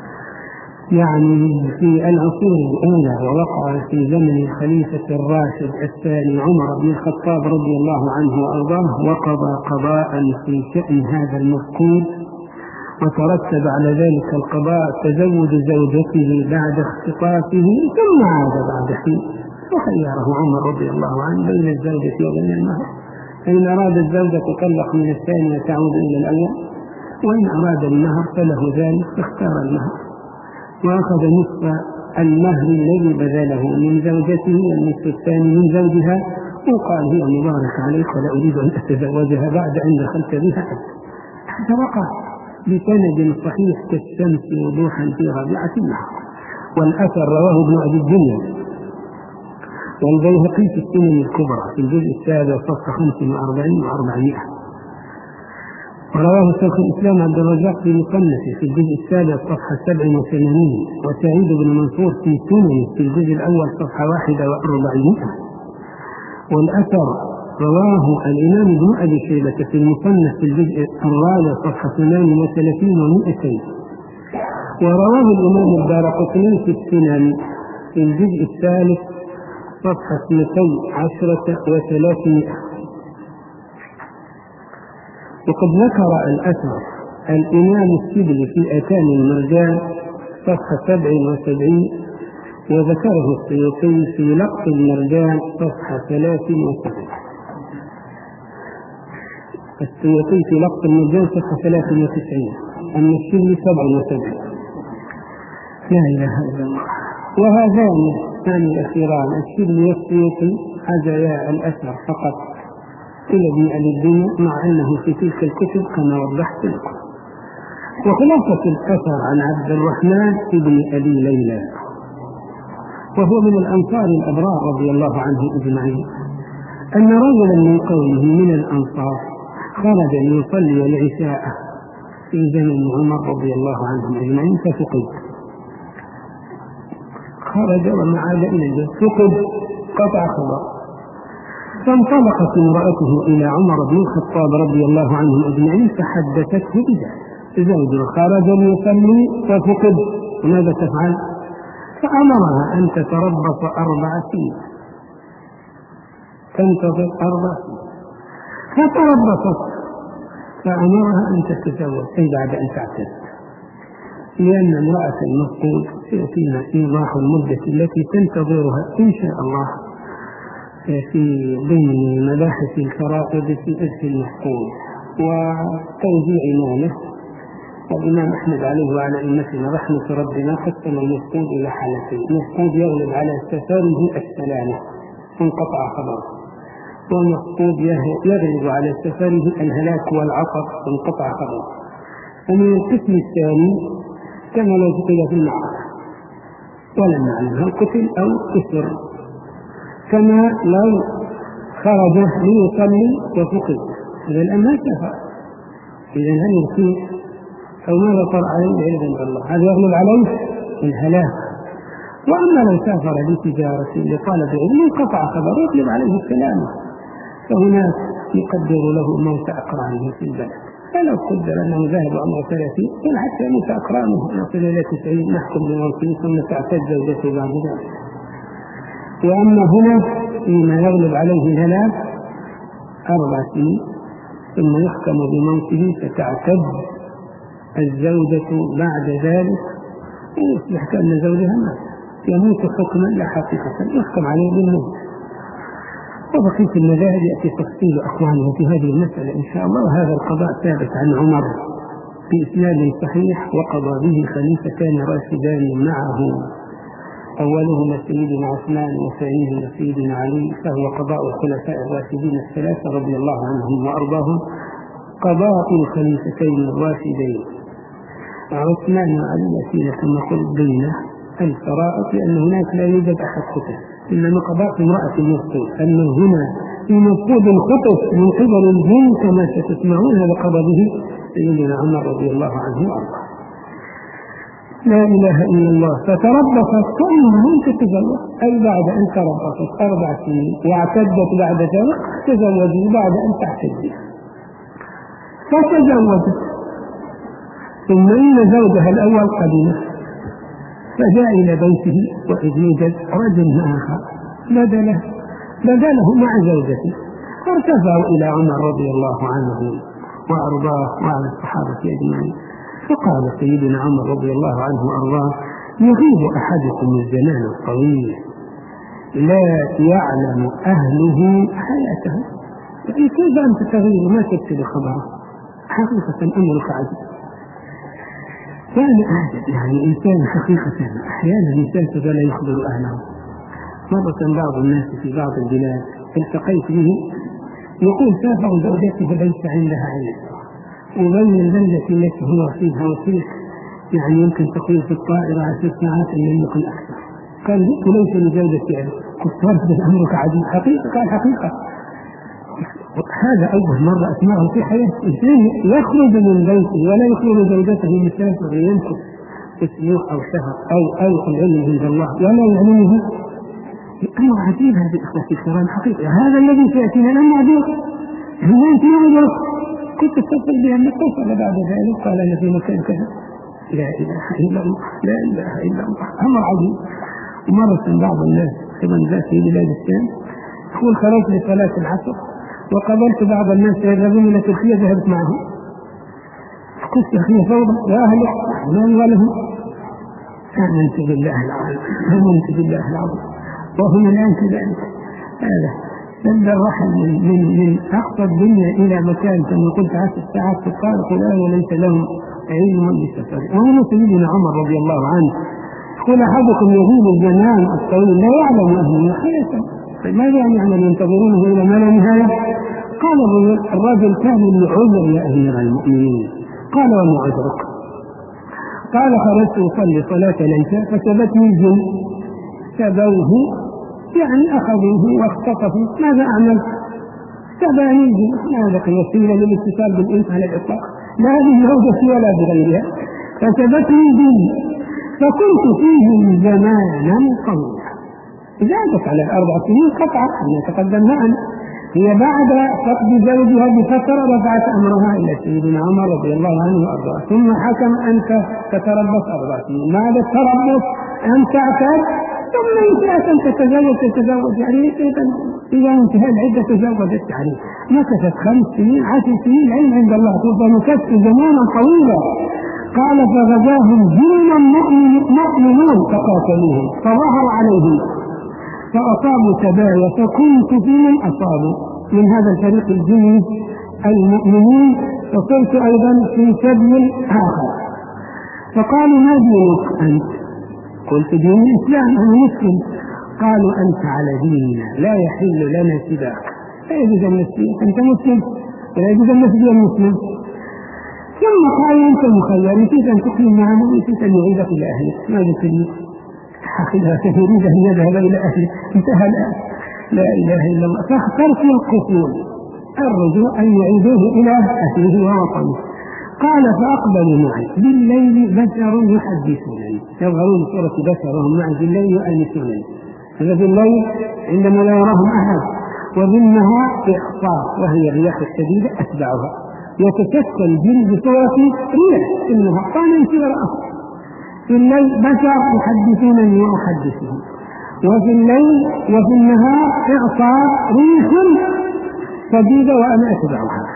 يعني في العصور الأولى ووقع في زمن الخليفة الراشد الثاني عمر بن الخطاب رضي الله عنه وأرضاه، وقضى قضاء في شأن هذا المفقود، وترتب على ذلك القضاء تزوج زوجته بعد اختطافه ثم عاد بعد حين، وخيره عمر رضي الله عنه بين الزوجة وبين المهر، فإن أراد الزوجة تطلق من الثانية تعود إلى الأول، وإن أراد المهر فله ذلك فاختار المهر وأخذ نصف المهر الذي بذله من زوجته والنصف الثاني من زوجها، وقال هي مبارك عليك ولا أريد أن أتزوجها بعد أن دخلت بها. هذا وقع بسند صحيح كالشمس وضوحا في ربيعة النهار، والأثر رواه ابن أبي الدنيا والبيهقي في السنن الكبرى في الجزء السابع صفحة خمس وأربعين وأربعمائة، ورواه شيخ الإسلام عبد الرزاق في مصنفه في الجزء السابع صفحة سبع وثمانين، وسعيد بن منصور في سننه في الجزء الأول صفحة واحدة وأربعين. والأثر رواه الإمام ابن أبي شيبة في المصنف في الجزء الرابع صفحة ثمان وثلاثين ومئتين، ورواه الإمام الدارقطني في السنن في الجزء الثالث صفحة اثنتي عشرة وثلاثمائة. وقد ذكر الأثر الإمام السبلي في أتان المرجان صفحة سبع وسبعين، وذكره السيوطي في لقط المرجان صفحة ثلاث وسبعين. السيوطي في لقط المرجان صفحة ثلاث وتسعين، أما السبلي سبع وسبعين. لا إله إلا الله. وهذان الثاني الأخيران السبلي والسيوطي حجيا الأثر فقط إلى ابن أبي الدنيا، مع أنه في تلك الكتب كما وضحت لكم. وخلاصة الأثر عن عبد الرحمن بن أبي ليلى، وهو من الأنصار الأبرار رضي الله عنهم أجمعين، أن رجلا من قومه من الأنصار خرج ليصلي العشاء في زمن عمر رضي الله عنهم أجمعين ففقد، خرج وما عاد إلى البيت فقد قطع خبر، فانطلقت امرأته إلى عمر بن الخطاب رضي الله عنه أجمعين فحدثته بذلك. زوجها خرج ليصلي ففقد، ماذا تفعل؟ فأمرها أن تتربص أربع سنين، تنتظر أربع سنين، فتربصت، فأمرها أن تتزوج أي بعد أن تعتد، لأن امرأة المفقود سيأتينا إيضاح المدة التي تنتظرها إن شاء الله في ضمن مباحث الفرائض في إرث المفقود وتوزيع ماله. والإمام أحمد عليه وعلى أئمتنا رحمة ربنا قسم المفقود إلى حالتين: مفقود يغلب على سفره السلامة انقطع خبره، والمخطوب يغلب على سفره الهلاك والعطر انقطع خبره. ومن القسم الثاني كما لو قتل في المعركة ولم نعلم هل قتل أو كسر، كما لو خرج ليصلي وفقد، إذا الآن ما سافر، إذا هل يصير أو ماذا طرأ عليه بعيدا بالله؟ هذا يغلب عليه الهلاك. وأما لو سافر لتجارة لطالب علم انقطع خبره يغلب عليه السلامة، فهناك يقدر له موت أقرانه في البلد، فلو قدر أنه ذهب عمر ثلاثين قل حتى يموت أقرانه نصل إلى تسعين نحكم بموته ثم تعتد زوجته بعد ذلك. وأما هنا فيما يغلب عليه الهلاك أربع سنين ثم يحكم بموته فتعتد الزوجة بعد ذلك ويصبح كأن زوجها مات، يموت حكما لا حقيقة، يحكم عليه بالموت. وبقية المذاهب يأتي تفصيل أقوالهم في هذه المسألة إن شاء الله. وهذا القضاء ثابت عن عمر بإسناد صحيح، وقضى به خليفتان راشدان معه، أولهما سيدنا عثمان وثانيهما سيدنا علي، فهو قضاء الخلفاء الراشدين الثلاثة رضي الله عنهم وأرضاهم، قضاء الخليفتين الراشدين عثمان وعلي يأتينا كما قلت بين الفرائض، لأن هناك لا يوجد أحد خطف، إنما قضاء امرأة المفقود. أما هنا في مفقود الخطف من قبل الجن كما ستسمعون هذا قضى به سيدنا عمر رضي الله عنه وأرضاه. لا إله إلا الله. فتربصت كأنها لم تتزوج، أي بعد أن تربصت أربع سنين واعتدت بعد ذلك تزوجت بعد أن تعتد، فتزوجت ثم إن زوجها الأول قدم فجاء إلى بيته وإذ يوجد رجل آخر بدله بدله مع زوجته، فارتفعوا إلى عمر رضي الله عنه وأرضاه وعلى الصحابة أجمعين، فقال سيدنا عمر رضي الله عنه وأرضاه: يغيب أحدكم الزمان الطويل لا يعلم أهله حياته، يعني كيف أنت تغيب ما تكتب خبره؟ حقيقة أمرك عجيب. فأنا أعجب يعني إنسان حقيقة أحيانا إنسان فلا يخبر أهله. مرة بعض الناس في بعض البلاد التقيت به يقول سافر زوجته ليس عندها علم، وبين البلدة التي هو فيها وفيه يعني يمكن تقول في الطائرة عشر ساعات أن يمكن أكثر. قال ليس لزوجتي علم. قلت هذا أمرك عجيب. حقيقة قال حقيقة. هذا أول مرة أسمعه في حياتي، إنسان يخرج من بيته ولا يخرج زوجته مسافر يمكث أسبوع أو شهر أو أو العلم عند الله ولا يعلمه. أمر عجيب هذه الأخوة الكرام حقيقة. هذا الذي سيأتينا لم يعجبك هو أنت يعجبك كنت تتصل بها أن توصل بعد ذلك قال أنا في مكان كذا. لا إله إلا الله لا إله إلا الله. أمر عجيب. ومرة بعض الناس كمان ذات في بلاد الشام يقول خرجت لصلاة العصر وقابلت بعض الناس يذهبون إلى تركيا ذهبت معهم، قلت يا أخي فوضى يا أهل الرحمن ولهم. آمنت بالله العظيم آمنت بالله العظيم وهم الآن كذلك. هذا لما الرحل من, من, من أقصى الدنيا إلى مكان كما قلت عشر ساعات في الطارق الآن وليس لهم علم بالسفر. وهنا سيدنا عمر رضي الله عنه يقول أحدكم يغيب الزمان الطويل لا يعلم أهله حياته، ماذا يعمل ينتظرونه إلى ما لا نهاية؟ قال الرجل كان لعذر يا أمير المؤمنين. قال وما عذرك؟ قال خرجت أصلي صلاة العشاء فثبتني الجن سبوه يعني أخذوه واختطفوا. ماذا أعمل؟ سباني الجن. هذا وسيلة للاتصال بالإنس على الإطلاق لا هذه زوجتي ولا بغيرها. فثبتني الجن فكنت فيهم زمانا طويلا. زادت على الأربع سنين قطعا كما تقدم معنا. هي بعد فقد زوجها بفترة رفعت أمرها إلى سيدنا عمر رضي الله عنه وأرضاه، ثم حكم أن تتربص أربع سنين. بعد التربص أن تعتد ثم إن شاءت أن تتزوج تتزوج يعني إذا انتهى العدة تزوجت عليه. مكثت خمس سنين عشر سنين العلم عند الله سوف نكث زمانا طويلا. قال فغزاهم جن مؤمنون فقاتلوهم فظهر عليهم فأصابوا سبايا فكنت في من أصابوا من هذا الفريق الجني المؤمنين، وصرت أيضا في سبيل آخر. فقالوا ما دينك أنت؟ قلت دين الإسلام أنا مسلم. قالوا أنت على ديننا لا يحل لنا سباك، لا يجوز أن نسبيك، أنت مسلم ولا يجوز أن نسبي المسلم. ثم قالوا أنت مخير، نسيت أن تقيم معنا ونسيت أن يعيدك إلى أهلك. ماذا تريد؟ حقيقة يريد أن يذهب إلى أهلك، انتهى الآن. لا إله إلا الله. فاخترت القتول، الرجوع أن يعيدوه إلى أهله ووطنه. قال فأقبلوا معي بالليل بشر يحدثونني، يظهرون صورة بشر وهم معي بالليل يؤنسونني. هذا بالليل عندما لا يراهم أحد، وبالنهار إخفاق وهي الرياح الشديدة أتبعها، يتكتل الجن بصورة رياح إنها طانا في رأسه. في الليل بشر يحدثونني وأحدثهم، وفي الليل وفي النهار إعصار ريح شديدة وأنا أتبعها.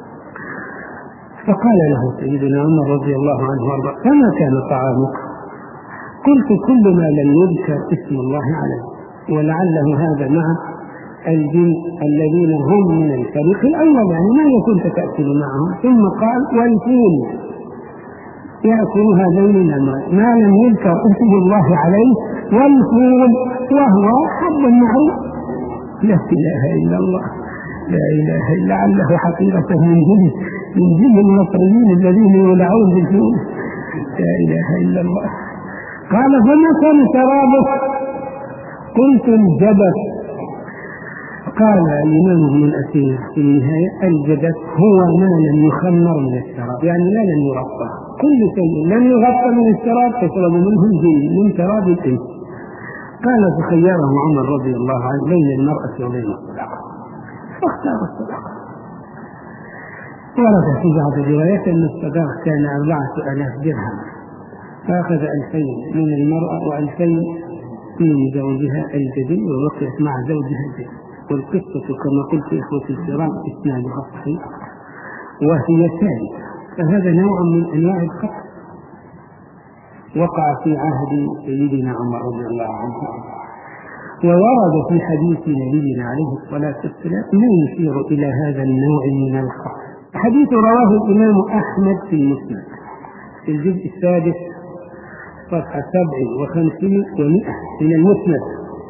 فقال له سيدنا عمر رضي الله عنه وارضاه فما كان طعامك؟ قلت كل ما لم يذكر اسم الله عليه، ولعله هذا مع الجن الذين هم من الفريق الأول، يعني ما كنت تأكل معهم. ثم قال والفول يأكل هذين الأمرين ما لم يذكر اسم الله عليه، والفول وهو حب معروف. لا إله إلا الله، لا إله إلا لعله حقيقة من جن من جن المصريين الذين يولعون بالفول. لا إله إلا الله. قال فما كان شرابك؟ قلت الجبس. قال الإمام ابن الأثير في النهاية الجبس هو ما لم يخمر من الشراب، يعني لا لم يغطى، كل شيء لم يغطى من الشراب تشرب منه الجن من شراب الإنس. قال فخيره عمر رضي الله عنه بين المرأة وبين الصدقة، فاختار الصدقة. ورد في بعض الروايات أن الصداق كان أربعة آلاف درهم، فأخذ ألفين من المرأة وألفين من زوجها الجديد، وبقيت مع زوجها الجديد. والقصة كما قلت إخوتي الكرام إسنادها صحيح وهي ثابتة. فهذا نوع من أنواع القتل وقع في عهد سيدنا عمر رضي الله عنه. وورد في حديث نبينا عليه الصلاة والسلام ما يشير إلى هذا النوع من القتل. حديث رواه الإمام أحمد في المسند في الجزء السادس صفحة سبع وخمسين ومئة من المسند.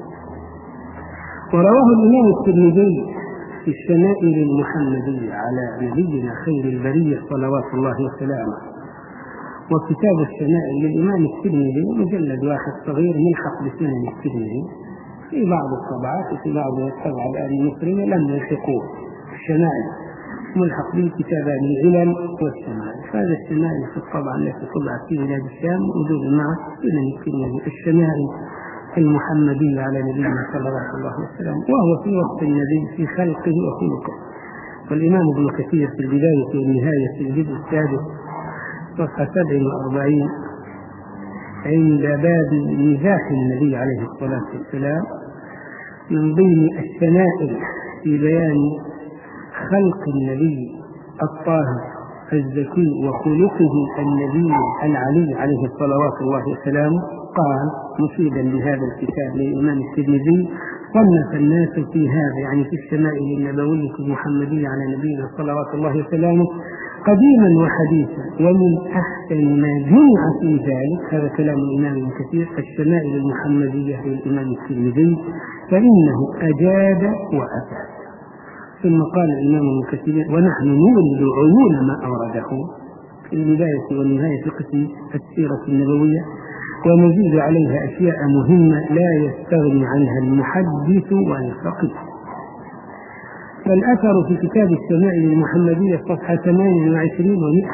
ورواه الإمام الترمذي في الشمائل المحمدية على نبينا خير البرية صلوات الله وسلامه. وكتاب الشمائل للإمام الترمذي مجلد واحد صغير ملحق بسنن الترمذي، في بعض الطبعات وفي بعض الطبعة الآن المصرية لم يلحقوه الشمائل، ملحق به كتابان العلل والشمائل. هذا الشمائل في الطبعة التي طبعت في بلاد الشام موجود مع سنن الترمذي الشمائل المحمدية على نبينا صلى الله عليه وسلم، وهو في وقت النبي في خلقه وخلقه. والإمام ابن كثير في البداية والنهاية في الجزء السادس صفحة سبع وأربعين عند باب مزاح النبي عليه الصلاة والسلام من ضمن الشمائل في بيان خلق النبي الطاهر الزكي وخلقه النبي العلي عليه الصلوات الله وسلامه، قال مفيدا لهذا الكتاب للإمام الترمذي صنف الناس في هذا، يعني في الشمائل النبوية المحمدية على نبينا صلوات الله وسلامه قديما وحديثا، ومن أحسن ما جمع في ذلك هذا كلام الإمام ابن كثير الشمائل المحمدية للإمام الترمذي، فإنه أجاد وأفاد. ثم قال الإمام ابن كثير ونحن نولد عيون ما أورده في البداية والنهاية في قسم السيرة النبوية، ونزيد عليها أشياء مهمة لا يستغني عنها المحدث والفقيه. فالأثر في كتاب الشمائل المحمدية صفحة ثمانية وعشرين ومئة.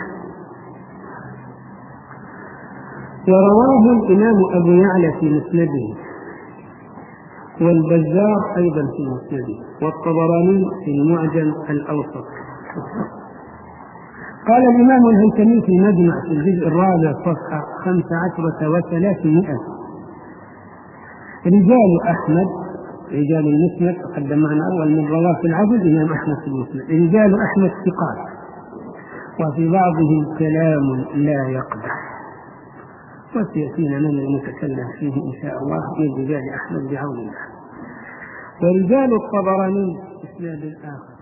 ورواه الإمام أبو يعلى في مسنده، والبزار أيضا في مسنده، والطبراني في المعجم الأوسط. قال الإمام الهيثمي في مجمع في الجزء الرابع صفحة خمسة عشرة وثلاثمائة رجال أحمد رجال المسند تقدم معنا أول من رواه في العدد الإمام أحمد في المسند، رجال أحمد ثقات وفي بعضهم كلام لا يقدح، وسيأتينا من المتكلم فيه إن شاء الله من رجال أحمد بعون الله. ورجال الطبراني إسناد الآخر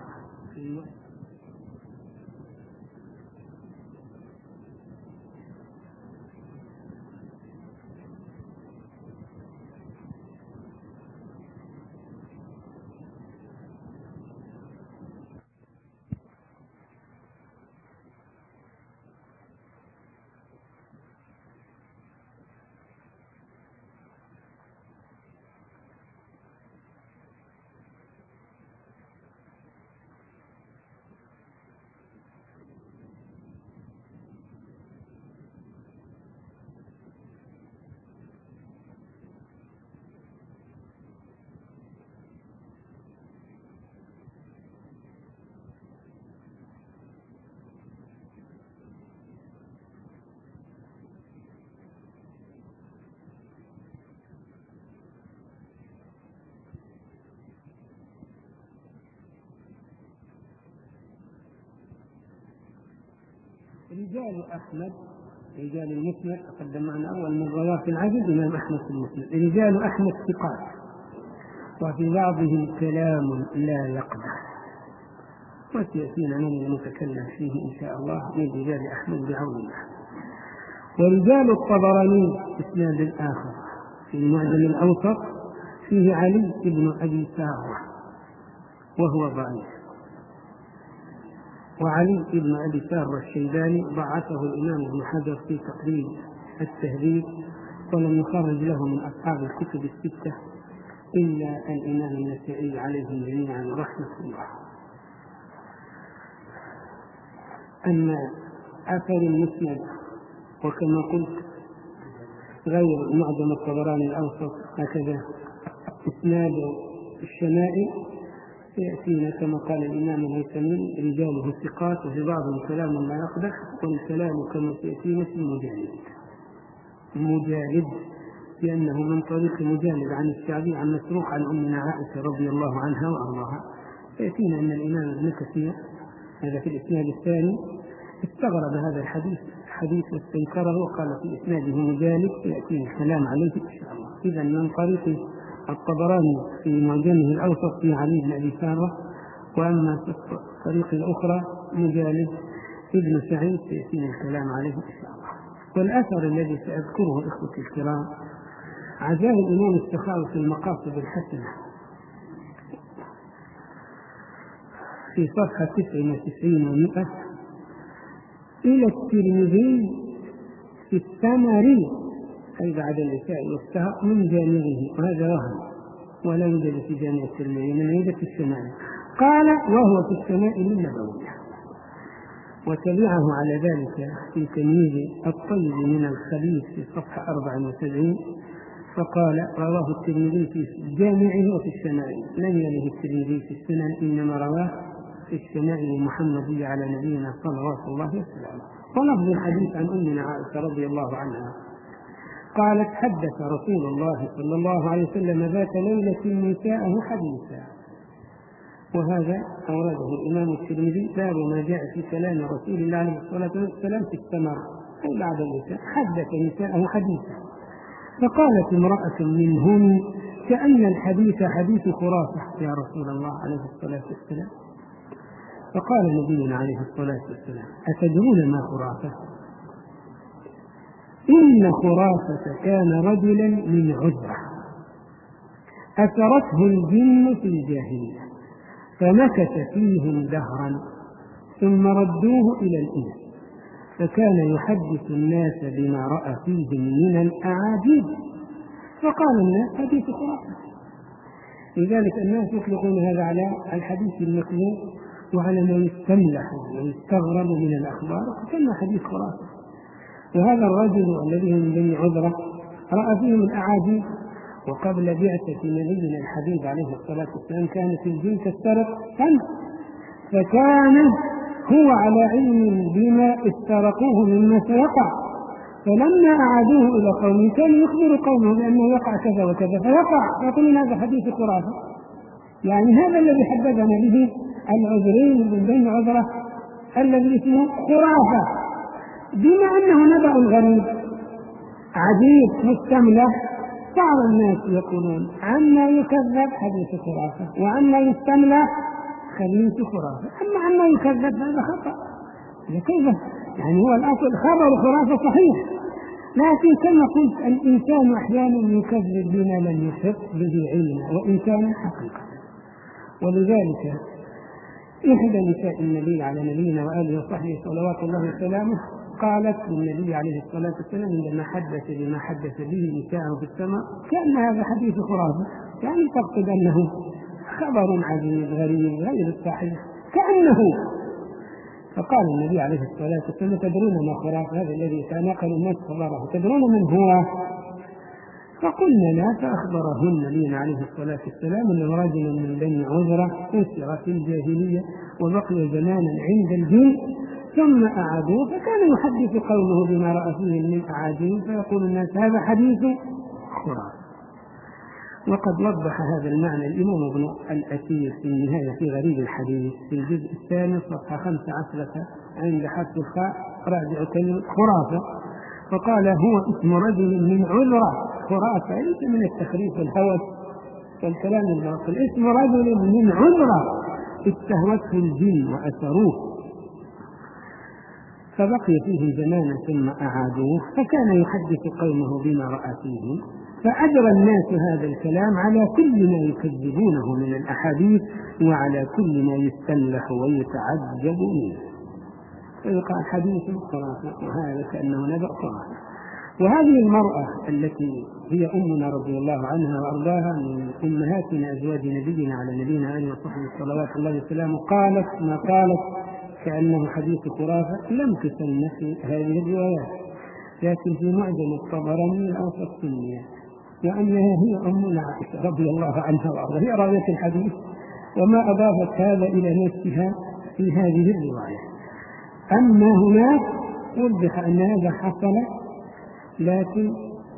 رجال أحمد، رجال المسند تقدم معنا أول من رواه في العدد الإمام أحمد في المسند. رجال أحمد ثقات، وفي بعضهم كلام لا يقدح، وسيأتينا من المتكلم فيه إن شاء الله من رجال أحمد بعون الله. ورجال الطبراني إسناد آخر في المعجم الأوسط فيه علي بن أبي سارة وهو ضعيف، وعلي بن أبي سارة الشيباني ضعفه الإمام ابن حجر في تقريب التهذيب، ولم يخرج له من أصحاب الكتب الستة إلا الإمام النسائي عليهم جميعا رحمة الله. أما أثر المسند وكما قلت غير معجم الطبراني الأوسط هكذا إسناد الشمائل يأتينا كما قال الإمام الهيثمي رجاله ثقات وفي بعضهم كلام لا يقدح، والكلام كما سيأتينا في المجالد مجالد لأنه من طريق مجالد عن الشعبي عن مسروق عن أمنا عائشة رضي الله عنها وأرضاها. يأتينا أن الإمام ابن كثير هذا في الإسناد الثاني استغرب هذا الحديث حديث واستنكره وقال في إسناده مجالد، يأتينا الكلام عليه إن شاء الله. إذا من طريق الطبراني في معجمه الأوسط في علي بن أبي سارة، وأما في الطريق الأخرى مجالد ابن سعيد سيأتينا الكلام عليه إن شاء الله. والأثر الذي سأذكره إخوتي الكرام عزاه الإمام السخاوي في المقاصد الحسنة في صفحة تسعة وتسعين ومئة إلى الترمذي في الثمر أي بعد اللساء والسهر من جامعه، وهذا وهم ولا يوجد في جامع الترمذي، من يوجد في الشمائل. قال وهو في الشمائل النبوية. وتبعه على ذلك في تمييز الطيب من الخبيث في صفحة أربعة وسبعين فقال رواه الترمذي في جامعه وفي الشمائل، لم يله الترمذي في السنن، إنما رواه في الشمائل المحمدية على نبينا صلوات الله وسلامه. ولفظ الحديث عن أمنا عائشة رضي الله عنها قالت حدث رسول الله صلى الله عليه وسلم ذات ليلة نساءه حديثا، وهذا أورده الإمام الترمذي باب ما جاء في كلام رسول الله عليه الصلاة والسلام في الثمر أي بعد النساء، حدث نساءه حديثا. فقالت امرأة منهم كأن الحديث حديث خرافة يا رسول الله عليه الصلاة والسلام. فقال نبينا عليه الصلاة والسلام أتدرون ما خرافة؟ إن خرافة كان رجلا من عذرة أثرته الجن في الجاهلية فمكث فيهم دهرا ثم ردوه إلى الإنس، فكان يحدث الناس بما رأى فيهم من الأعاجيب، فقال الناس حديث خرافة. لذلك الناس يطلقون هذا على الحديث المكذوب وعلى ما يستملح ويستغرب من الأخبار كما حديث خرافة. وهذا الرجل الذي من بني عذرة رأى فيهم الأعاجيب، وقبل بعثة نبينا الحبيب عليه الصلاة والسلام كانت الجن تسترق فن، فكان هو على علم بما استرقوه مما سيقع، فلما أعادوه إلى قومه كان يخبر قومه بأنه يقع كذا وكذا فيقع، يقولون هذا حديث خرافة. يعني هذا الذي حدثنا به العذرين من بين عذرة الذي اسمه خرافة، بما أنه نبأ غريب عجيب مستملح، بعض الناس يقولون عما يكذب حديث خرافة وعما يستملح حديث خرافة، أما عما يكذب هذا خطأ. كيف؟ يعني هو الأصل خبر خرافة صحيح، لكن كما قلت الإنسان أحيانا يكذب بما لم يحق به علما وإن كان حقيقة. ولذلك إحدى نساء النبي على نبينا وآله وصحبه صلوات الله وسلامه قالت للنبي عليه الصلاة والسلام عندما حدث بما حدث به نساءه في السماء كأن هذا حديث خرافة، يعني تقصد أنه خبر عجيب غريب غير الصحيح كأنه. فقال النبي عليه الصلاة والسلام تدرون ما خرافة؟ هذا الذي تناقل الناس خبره تدرون من هو؟ فقلنا لا، فأخبره النبي عليه الصلاة والسلام أنه رجل من بني عذرة أسر في الجاهلية وبقي زمانا عند الجن ثم أعادوه، فكان يحدث قومه بما رأى فيه من أعاجيب، فيقول الناس هذا حديث خرافة. وقد وضح هذا المعنى الإمام ابن الأثير في النهاية في غريب الحديث في الجزء الثاني صفحة خمسة عشرة عند حرف الخاء راجع كلمة خرافة، فقال هو اسم رجل من عذرة. خرافة ليس من التخريف والهوس والكلام الباطل، اسم رجل من عذرة استهوته الجن وأثروه، فبقي فيه زمانا ثم أعادوه، فكان يحدث قومه بما رأى فيه، فأجرى الناس هذا الكلام على كل ما يكذبونه من الأحاديث وعلى كل ما يستلح ويتعجب منه، فيقع حديث خرافة، وهذا كأنه نبأ خرافة. وهذه المرأة التي هي أمنا رضي الله عنها وأرضاها من أمهاتنا أزواج نبينا على نبينا عليه وصحبه صلوات الله وسلامه، قالت ما قالت كأنه حديث خرافة لم تسن في هذه الروايات، لكن في معجم الطبراني الأوسط سنية، وأنها هي أمنا عائشة رضي الله عنها وأرضاها، هي راوية الحديث، وما أضافت هذا إلى نفسها في هذه الرواية. أما هناك وضح أن هذا حصل لكن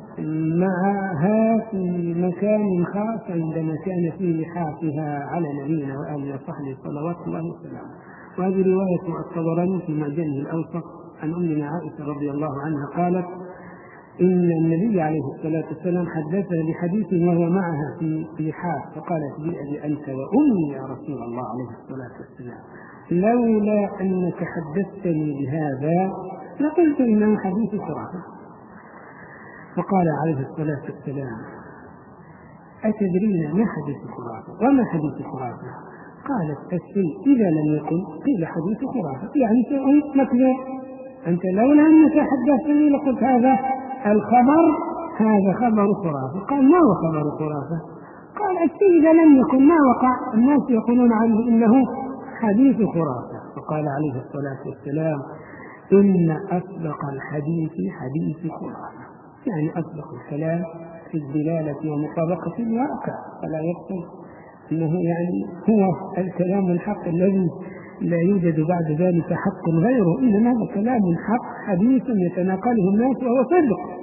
معها في مكان خاص عندما كان في لحافها على نبينا وآله وصحبه صلوات الله وسلامه. وهذه رواية الطبراني في معجمه الأوسط عن أمنا عائشة رضي الله عنها قالت إن النبي عليه الصلاة والسلام حدثها بحديث وهو معها في لحاف، فقالت بأبي أنت وأمي يا رسول الله عليه الصلاة والسلام، لولا أنك حدثتني بهذا لقلت إنه حديث خرافة. فقال عليه الصلاة والسلام أتدرين ما حديث خرافة وما حديث خرافة؟ قالت الشيء إذا لم يكن قيل حديث خرافة، يعني شيء مكذوب، أنت لولا أنك حدثتني لقلت هذا الخبر هذا خبر خرافة. قال ما هو خبر خرافة؟ قال الشيء إذا لم يكن ما وقع الناس يقولون عنه إنه حديث خرافة. فقال عليه الصلاة والسلام إن أصدق الحديث حديث خرافة، يعني أصدق الكلام في الدلالة ومطابقة الواقع، فلا يقصد أنه يعني هو الكلام الحق الذي لا يوجد بعد ذلك حق غيره، إنما هذا كلام حق حديث يتناقله الناس وهو صدق.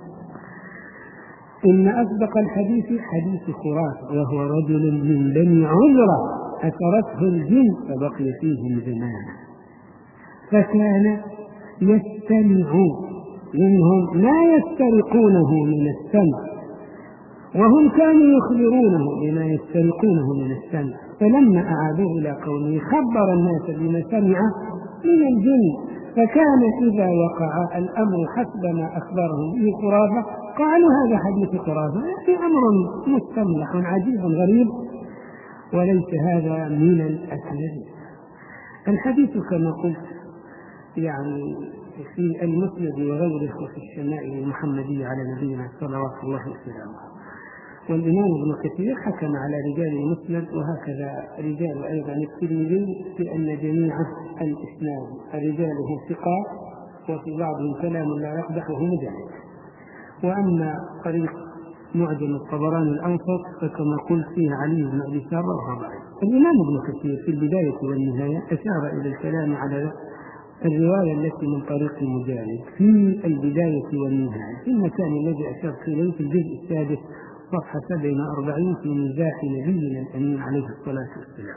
إن أصدق الحديث حديث خرافة وهو رجل من بني عذرة أثرته الجن فبقي فيهم زمانا، فكان يستمع منهم ما يسترقونه من السمع، وهم كانوا يخبرونه بما يسترقونه من السمع، فلما أعادوه إلى قومه خبر الناس بما سمع من الجن، فكان إذا وقع الأمر حسب ما أخبرهم به خرافة قالوا هذا حديث خرافة، في أمر مستملح عجيب غريب وليس هذا من الأكذب. الحديث كما قلت يعني في المسند وغيره وفي الشمائل المحمدية على نبينا صلوات الله وسلامه. والإمام ابن كثير حكم على رجال المسند وهكذا رجال أيضا الترمذي بأن جميع الإسناد رجاله ثقات، وفي بعضهم كلام لا يقدحه ذلك. وأما طريق معجم الطبراني الأوسط فكما قلت فيه علي بن أبي سارة وهو ضعيف. الإمام ابن كثير في البداية والنهاية أشار إلى الكلام على الرواية التي من طريق مجالد في البداية والنهاية في المكان الذي أشرت إليه في الجزء السادس صفحة سبع وأربعين في مزاح نبينا الأمين عليه الصلاة والسلام.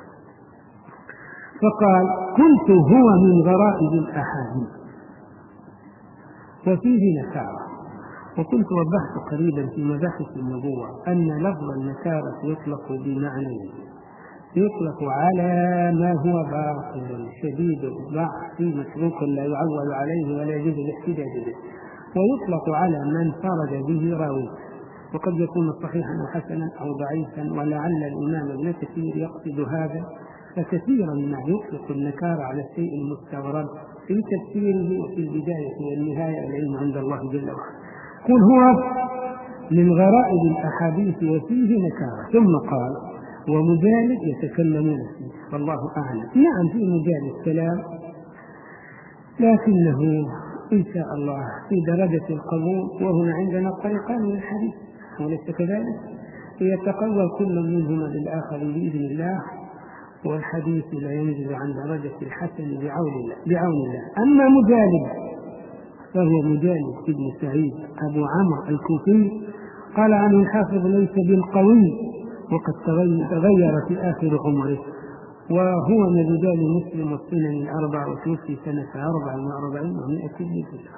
فقال قلت هو من غرائب الأحاديث وفيه نكارة. وكنت وضحت قريبا في مباحث النبوة أن لفظ النكارة يطلق بمعنيين، يطلق على ما هو باطل شديد الضعف متروك لا يعول عليه ولا يجوز الاحتجاج به، ويطلق على من فرد به راوي، وقد يكون صحيحا وحسنا أو ضعيفا، ولعل الإمام ابن كثير يقصد هذا، فكثيرا ما يطلق النكار على الشيء المستغرب في تفسيره وفي البداية والنهاية العلم عند الله جل وعلا. قل هو من غرائب الأحاديث وفيه نكارة. ثم قال ومجالد يتكلمون فيه والله أعلم. نعم في مجالد الكلام، لكنه إن شاء الله في درجة القبول، وهنا عندنا طريقان من الحديث وليس كذلك، يتقوى كل منهما بالآخر بإذن الله، والحديث لا ينزل عن درجة الحسن بعون الله, بعون الله. أما مجالد فهو مجالد بن سعيد أبو عمرو الكوفي، قال عنه الحافظ ليس بالقوي، وقد تغير في آخر عمره، وهو من رجال مسلم والسنن الأربع، وتوفي سنة أربع وأربعين ومائة هجرية.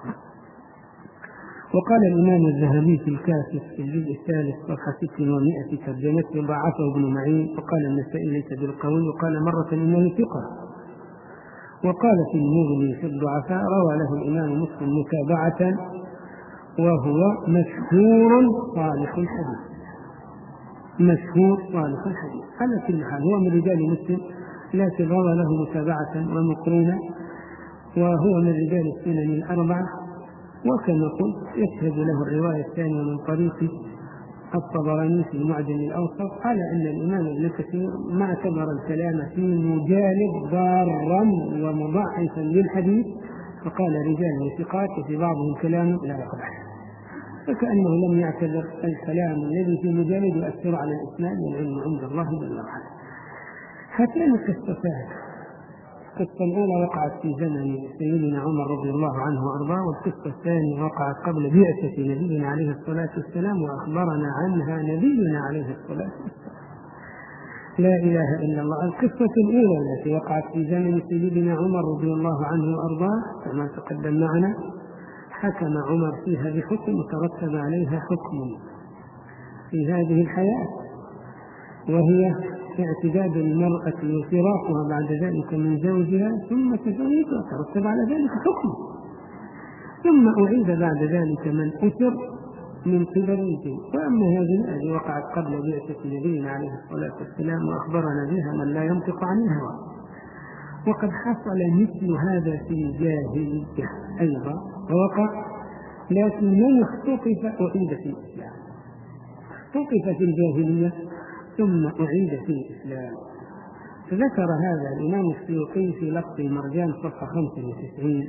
وقال الإمام الذهبي في الكاشف في الجزء الثالث صفحة ست ومائة ترجمته ضعفه ابن معين، وقال النسائي ليس بالقوي، وقال مرة الإمام ثقة. وقال في المغني في الضعفاء روى له الإمام مسلم متابعة وهو مشهور صالح الحديث، مشهور صالح الحديث. على كل حال هو من رجال مسلم، لكن روى له متابعة ومقرونة، وهو من رجال السنن الأربعة. وكما قلت يشهد له الرواية الثانية من طريق الطبراني في المعجم الأوسط، على أن الإمام ابن كثير ما اعتبر الكلام في مجالد ضارا ومضاعفا للحديث، فقال رجال وثقات وفي بعضهم كلام لا يقبح، فكأنه لم يعتبر الكلام الذي في مجالد يؤثر على الإسلام، والعلم عند الله جل وعلا. هاتان قصتان، القصة الأولى وقعت في زمن سيدنا عمر رضي الله عنه وأرضاه، والقصة الثانية وقعت قبل بعثة نبينا عليه الصلاة والسلام، وأخبرنا عنها نبينا عليه الصلاة والسلام. لا إله إلا الله. القصة الأولى التي وقعت في زمن سيدنا عمر رضي الله عنه وأرضاه كما تقدم معنا، حكم عمر فيها بحكم وترتب عليها حكم في هذه الحياة، وهي اعتداد المرأة وفراقها بعد ذلك من زوجها، ثم تزوجها وترتب على ذلك حكم، ثم أعيد بعد ذلك من أسر من قبل الجن. وأما هذه التي وقعت قبل بعثة نبينا عليه الصلاة والسلام وأخبرنا بها من لا ينطق عن الهوى. وقد حصل مثل هذا في الجاهلية أيضا ووقع، لكن من اختطف أعيد في الإسلام، اختطف في الجاهلية ثم أعيد في الإسلام. فذكر هذا الإمام السيوطي في لفظ المرجان صفحة خمسة وتسعين.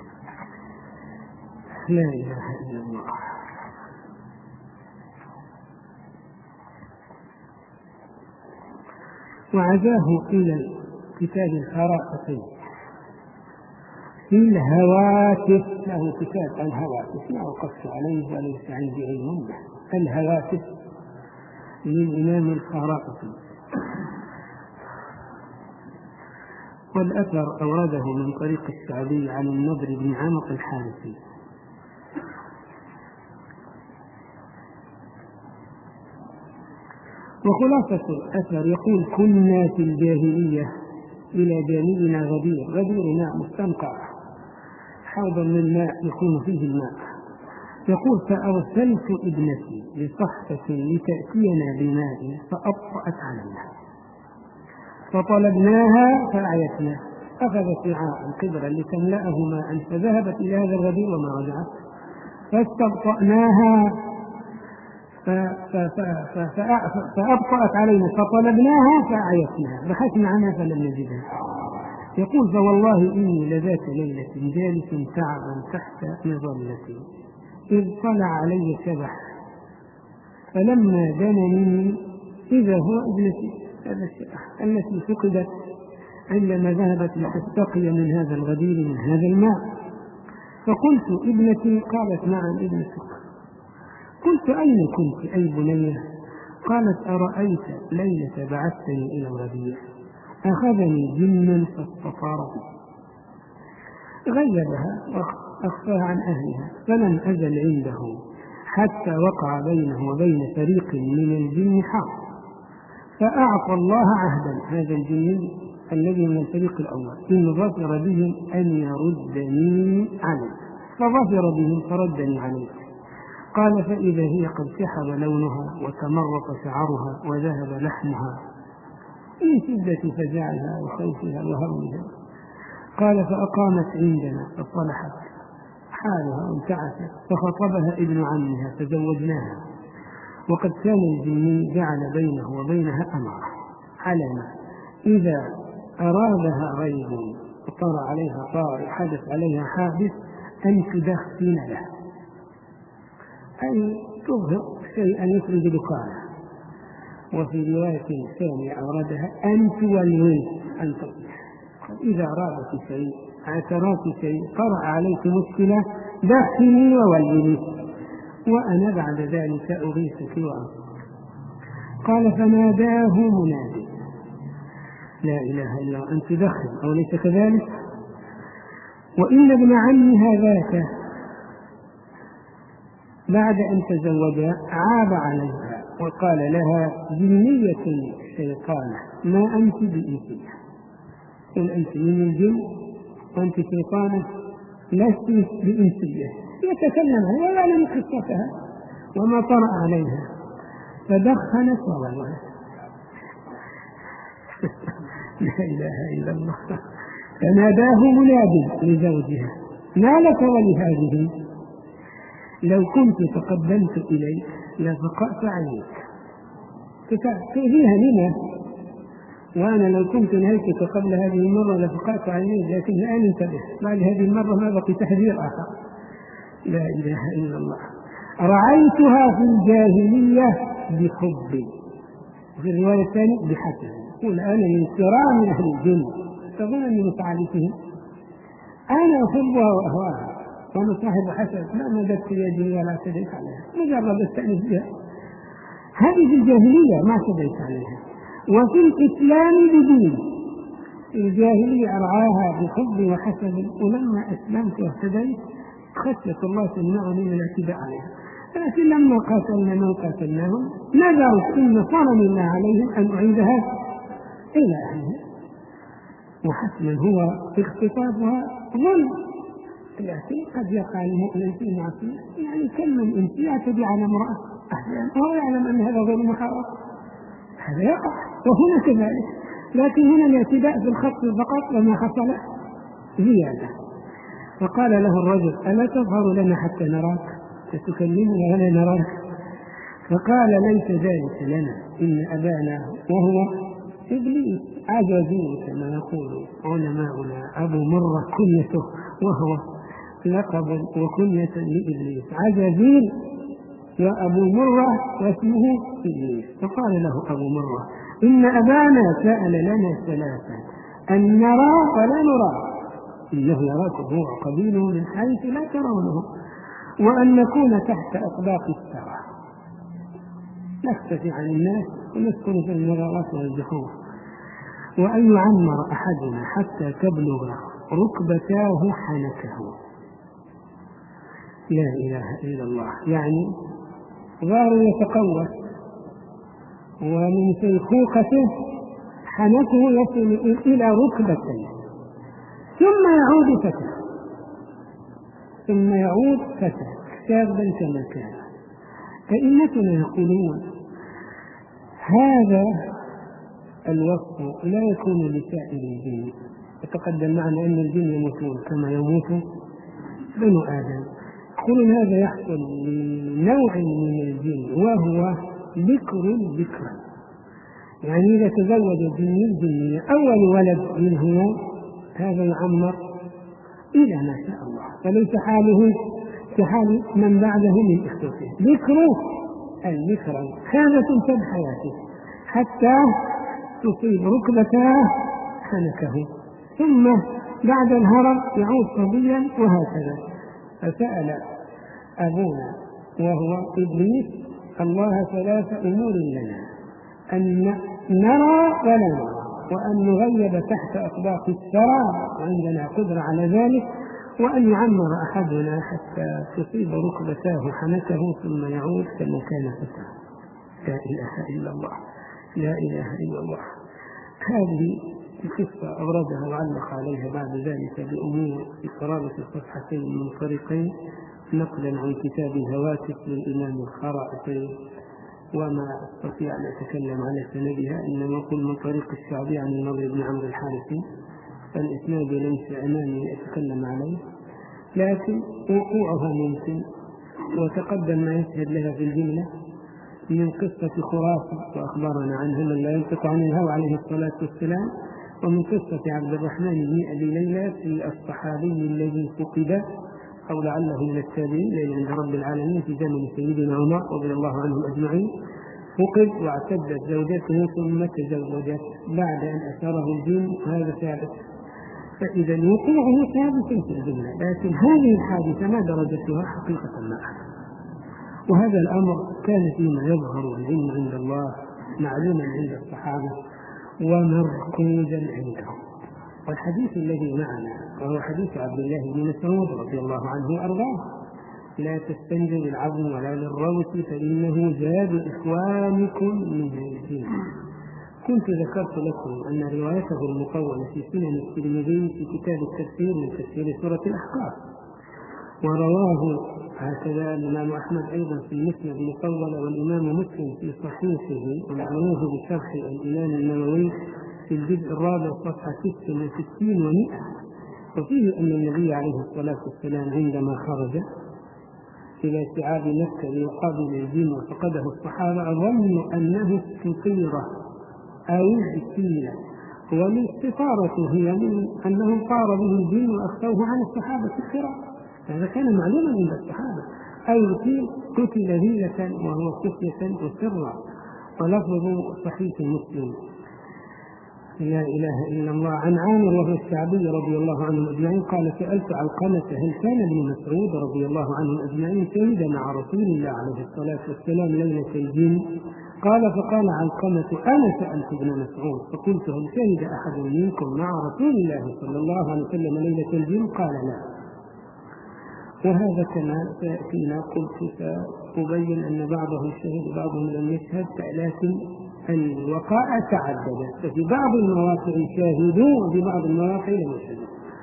لا إله إلا الله. وعزاه إلى كتاب الخرائط في الهواتف، له كتاب الهواتف لا أقص عليه وليس عندي علم به، الهواتف للإمام الخرائطي. والأثر أورده من طريق الشعبي عن النضر بن عمق الحارثي. وخلاصة الأثر يقول: كنا في الجاهلية إلى جانبنا غدير، غدير ماء مستنقع، حوض من ماء يكون فيه الماء. يقول: فأرسلت ابنتي لصحفة لتأتينا بماء فأبطأت علينا، فطلبناها فأعيتنا، أخذت وعاء قدرا لتملأه ماء، فذهبت إلى هذا الغدير وما رجعت، فاستبطأناها فأبطأت علينا، فطلبناها فأعيتنا، بحثنا عنها فلم نجدها. يقول: فوالله إني لذات ليلة جالس تعبا تحت مظلتي، إذ طلع علي شبح، فلما دنني إذا هو ابنتي هذا الشبح التي فقدت عندما ذهبت لتستقي من هذا الغدير من هذا الماء. فقلت: ابنتي؟ قالت: نعم ابنتك. قلت: أين كنت أي بنية؟ قالت: أرأيت ليلة بعثتني إلى الغدير، أخذني جن فاستطارني، غيبها وأخفاها عن أهلها، فلم أزل عنده حتى وقع بينه وبين فريق من الجن حرب، فأعطى الله عهدا، هذا الجن الذي من الفريق الأول، إن ظفر بهم أن يردني عليه، فظفر بهم فردني عليه. قال: فإذا هي قد سحب لونها وتمرط شعرها وذهب لحمها من شدة فزعها وخوفها وهولها. قال: فأقامت عندنا فصلحت حالها وانتعشت، فخطبها ابن عمها فزوجناها. وقد كان الجن جعل بينه وبينها أمرا، علما إذا أرادها غيب وطار عليها طارئ حدث عليها حادث أن تدخن له، أي تظهر شيئا يخرج دخانه. وفي رواية ثانية أوردها أن تولوي، أن تصبح. إذا أرادت شيء اعتراك شيء طرأ عليك مشكلة، دخني وولني وأنا بعد ذلك أغيثك وأنصرك. قال: فناداه منادي لا إله إلا الله، أن تدخن أوليس كذلك؟ وإن ابن عمها ذاك بعد أن تزوجها عاب عليها وقال لها جنية شيطانة ما أنت بإنسية، قل أنت من الجن وأنت شيطانة لست بإنسية. يتكلم عنها ويعلم قصتها وما طرأ عليها، فدخنت وولت. لا إله إلا الله. فناداه مناد لزوجها ما لك ولهذه؟ لو كنت تقدمت إليك لفقأت عينيك. فيها لما؟ وأنا لو كنت نهيتك قبل هذه المرة لفقأت عينيك، لكن الآن انتبه بعد هذه المرة ما بقي تحذير آخر. لا إله إلا الله. رعيتها في الجاهلية بحبي، وفي الرواية الثانية بحسد. قل أنا من كرام أهل الجن تظن أني متعالفهم، أنا أحبها وأهواها وأنا صاحب حسد ما مددت يدي ولا اعتديت عليها، مجرد استأنس بها. هذه في الجاهلية ما اعتديت عليها، وفي الإسلام بدين. الجاهلية أرعاها بحب وحسد، ولما أسلمت واهتديت خشية الله تمنعني من الاعتداء عليها. لكن لما قاتلنا من قاتلناهم نذروا إن صنم الله عليهم أن أعيدها إلى أهلها. وحسنا هو اختطافها ظلم، لكن قد يقع المؤمن في معصية، يعني كم من إنس يعتدي على امرأة أحيانا وهو يعلم أن هذا غير محرم، هذا يقع وهنا كذلك. لكن هنا الاعتداء في الخط فقط وما حصل زيادة. فقال له الرجل ألا تظهر لنا حتى نراك، فتكلمنا ولا نراك؟ فقال ليس ذلك لنا، إن أبانا وهو إبليس عجزين كما يقول علماؤنا، أبو مرة كنيته وهو لقب وكنية لإبليس، عجزين وأبو مرة واسمه إبليس. فقال له أبو مرة إن أبانا سأل لنا ثلاثة أن نرى ولا نرى، إنه يراكم هو قبيله من حيث لا ترونه، وأن نكون تحت أطباق الثرى نختفي عن الناس ونسكن في المغارات والجحور، وأن يعمر أحدنا حتى تبلغ ركبتاه حنكه. لا إله إلا الله. يعني ظهر يتقوى ومن شيخوخته حنكه يصل إلى ركبتيه، ثم يعود فتى ثم يعود فتى شابا كما كان. فإنتنا يقولون هذا الوصف لا يكون لسائر الجن. يتقدم معنا أن الجن يموتون كما يموت بنو آدم. يقولون هذا يحصل لنوع من الجن وهو ذكر ذكرا، يعني إذا تزوج الجن الجنية أول ولد منه هذا يعمر إلى ما شاء الله، فليس حاله كحال من بعده من إخوته. ذكره أي ذكرا هذا تنتب حياته حتى تصيب ركبتاه حنكه، ثم بعد الهرم يعود صبيا وهكذا. فسأل أبونا وهو إبليس الله ثلاث أمور لنا: أن نرى ولا نرى، وأن نغيب تحت أطباق الثرى وعندنا قدرة على ذلك، وأن يعمر أحدنا حتى تصيب ركبتاه حنكه ثم يعود كما كان فتاه. لا إله إلا الله. لا إله إلا الله. هذه القصة أوردها وعلق عليها بعد ذلك بأمور في قرابة الصفحتين من طريقين، نقلا عن كتاب الهواتف للإمام الخرائطي، وما أستطيع أن أتكلم على سندها، إنما أقول من طريق الشعبي عن النضر بن عمرو الحارثي، فالإسناد ليس أمامي أتكلم عليه، لكن وقوعها ممكن. وتقدم ما يشهد لها في الجملة من قصة خرافة وأخبرنا عنها من لا ينطق عن الهوى عليه الصلاة والسلام، ومن قصة عبد الرحمن بن أبي ليلى في الصحابي الذي فقد أو لعله من التابعين لأن عند رب العالمين في زمن سيدنا عمر رضي الله عنهم أجمعين، فقد واعتدت زوجته ثم تزوجت بعد أن أثاره الجن، هذا ثابت. فإذا وقوعه ثابت في الجملة، لكن هذه الحادثة ما درجتها حقيقة ما أعلم. وهذا الأمر كان فيما يظهر العلم عند الله معلوما عند الصحابة، ومركوزا عندهم. والحديث الذي معنا وهو حديث عبد الله بن مسعود رضي الله عنه وأرضاه: لا تستنجوا بالعظم ولا بالروث فإنه زاد إخوانكم من الجن. كنت ذكرت لكم أن روايته المطولة في سنن الترمذي في كتاب التفسير من تفسير سورة الأحقاف، ورواه هكذا الإمام أحمد أيضا في المسند المطول، والإمام مسلم في صحيحه ومعناه بشرح الإمام النووي في الجزء الرابع صفحة ست وستين ومئة. وفيه أن النبي عليه الصلاة والسلام عندما خرج إلى استيعاب مكة ليقابل الجن وفقده الصحابة ظنوا أنه استطيرة أو استيلة، والاستطارة هي من أنه طار به الجن وأخفوه عن الصحابة الكرام، هذا كان معلوما عند الصحابة. أو قتل هيلة وهو خفية وسرا. ولفظ صحيح مسلم لا إله إلا الله عن عامر وهو الشعبي رضي الله عنه أجمعين قال: سألت علقمة هل كان ابن مسعود رضي الله عنه أجمعين شهد مع رسول الله عليه الصلاة والسلام ليلة الجن؟ قال: فقال علقمة: أنا سألت ابن مسعود فقلت: هل شهد أحد منكم مع رسول الله صلى الله عليه وسلم ليلة الجن؟ قال: لا. وهذا كما سيأتينا قلت سأبين أن بعضهم شهد بعضهم لم يشهد، لكن الوقائع تعددت، ففي بعض المواقع شاهدوا وفي بعض المواقع لم يشهدوا.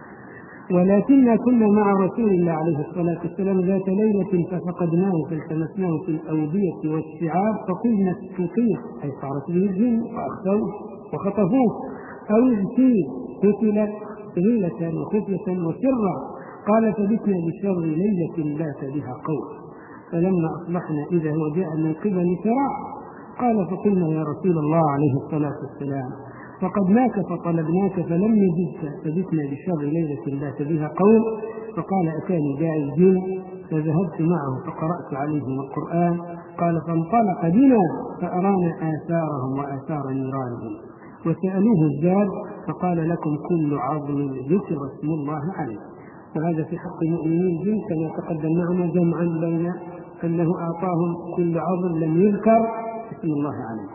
ولكننا كنا مع رسول الله عليه الصلاة والسلام ذات ليلة ففقدناه فالتمسناه في الأودية والشعاب فقلنا استطيع، أي صارت به الجن وأخذوه وخطفوه، أو اغتيل قتل غيلة وخفية وسرا. قال: فبتنا بشر ليلة بات بها قوم، فلما أصبحنا إذا هو جاء من قبل فراء. قال: فقلنا يا رسول الله عليه الصلاة والسلام فقدناك فطلبناك فلم نجدك، فبتنا بشر ليلة بات بها قوم. فقال: أتاني داعي الجن فذهبت معه فقرأت عليهم القرآن. قال: فانطلق بنا فأرانا آثارهم وآثار نيرانهم، وسألوه الزاد فقال: لكم كل عظم ذكر اسم الله عليه. وهذا في حق المؤمنين الجن كما تقدم معنا جمعا بين أنه أعطاهم كل عظم لم يذكر اسم الله عليه.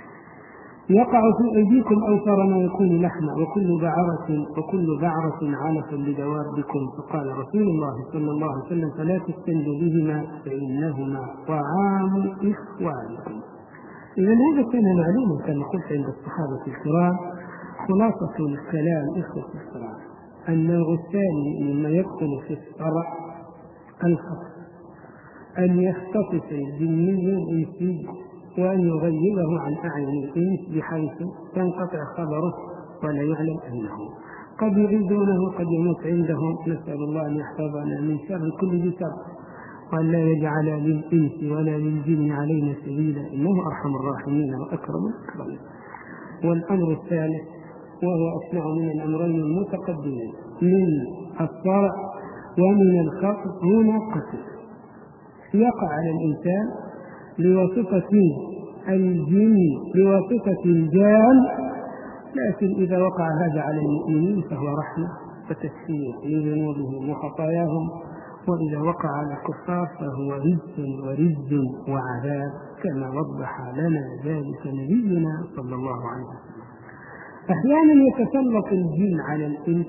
يقع في أيديكم أوفر ما يكون لحما وكل بعرة وكل بعرة علفا لدوابكم. فقال رسول الله صلى الله عليه وسلم: فلا تستنجوا بهما فإنهما طعام إخوانكم. إذا هذا كان معلوما كما قلت عند الصحابة الكرام. خلاصة الكلام إخوة الكرام: النوع الثاني مما يدخل في الشرع الخطأ، أن يختطف الجني الإنسي وأن يغيبه عن أعين الإنس بحيث تنقطع خبره ولا يعلم أنه قد يعيدونه قد يموت عندهم. نسأل الله أن يحفظنا من شر كل ذي شر، وأن لا يجعل للإنس ولا للجن علينا سبيلا، إنه أرحم الراحمين وأكرم الأكرمين. والأمر الثالث وهو أسمع من الأمرين المتقدمين من الصرع ومن الخطأ هنا قتل يقع على الإنسان بواسطة الجن بواسطة الجان، لكن إذا وقع هذا على المؤمنين فهو رحمة وتكفير لذنوبهم وخطاياهم، وإذا وقع على الكفار فهو رجس ورجز وعذاب كما وضح لنا ذلك نبينا صلى الله عليه وسلم. أحيانا يتسلط الجن على الإنس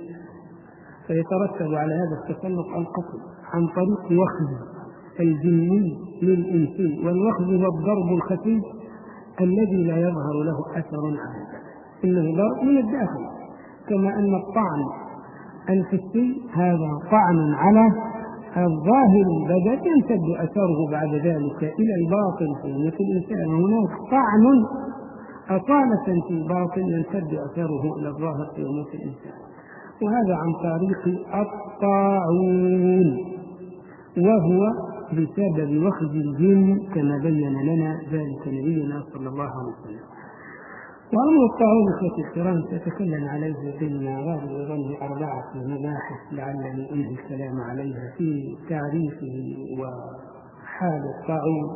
فيترتب على هذا التسلط القتل عن طريق وخز الجني للإنسي، والوخز هو الضرب الخفي الذي لا يظهر له أثر عام، إنه ضرب من الداخل، كما أن الطعن الحسي هذا طعن على الظاهر البدن يمتد أثره بعد ذلك إلى الباطن في الإنسان. هناك طعن أطالة في الباطن يمتد أثره إلى الظاهر في الإنسان، وهذا عن طريق الطاعون، وهو بسبب وخز الجن كما بين لنا ذلك نبينا صلى الله عليه وسلم. وأمر الطاعون في الكرام سأتكلم عليه بين غالب وظنه أربعة مباحث لعلني أنهي الكلام عليها في تعريفه وحال الطاعون،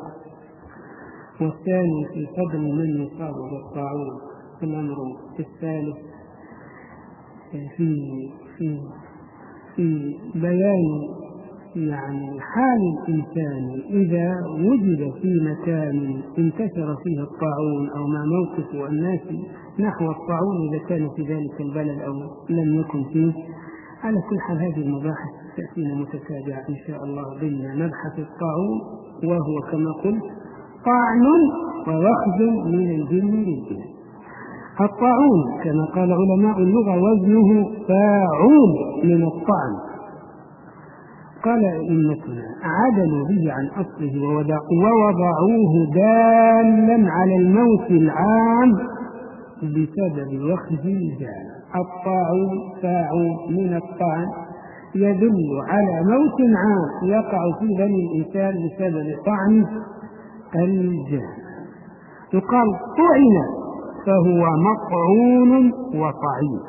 والثاني في فضل من يصاب بالطاعون، الأمر الثالث في في في بيان يعني حال الإنسان إذا وجد في مكان انتشر فيه الطاعون أو ما موقف الناس نحو الطاعون إذا كان في ذلك البلد أو لم يكن فيه. على كل حال هذه المباحث تأتينا متتابعة إن شاء الله ضمن مبحث الطاعون، وهو كما قلت طعن ووخز من الجن للجن. الطاعون كما قال علماء اللغة وزنه فاعول من الطعن. قال أئمتنا عدلوا به عن أصله ووضعوه دالا على الموت العام بسبب وخز الجان. الطاعون فاعول من الطعن يدل على موت عام يقع في بني الإنسان بسبب طعن الجان. يقال طعن فهو مطعون وطعين،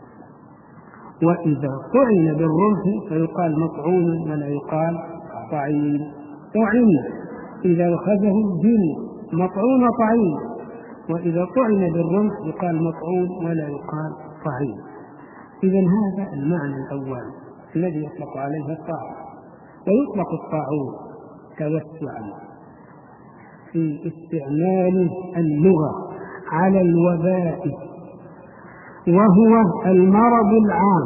وإذا طعن بالرمح فيقال مطعون ولا يقال طعين. طعن إذا أخذه الجن مطعون وطعين، وإذا طعن بالرمح يقال مطعون ولا يقال طعين. إذن هذا المعنى الأول الذي يطلق عليه الطاعون. ويطلق الطاعون توسعا في استعمال اللغة على الوباء، وهو المرض العام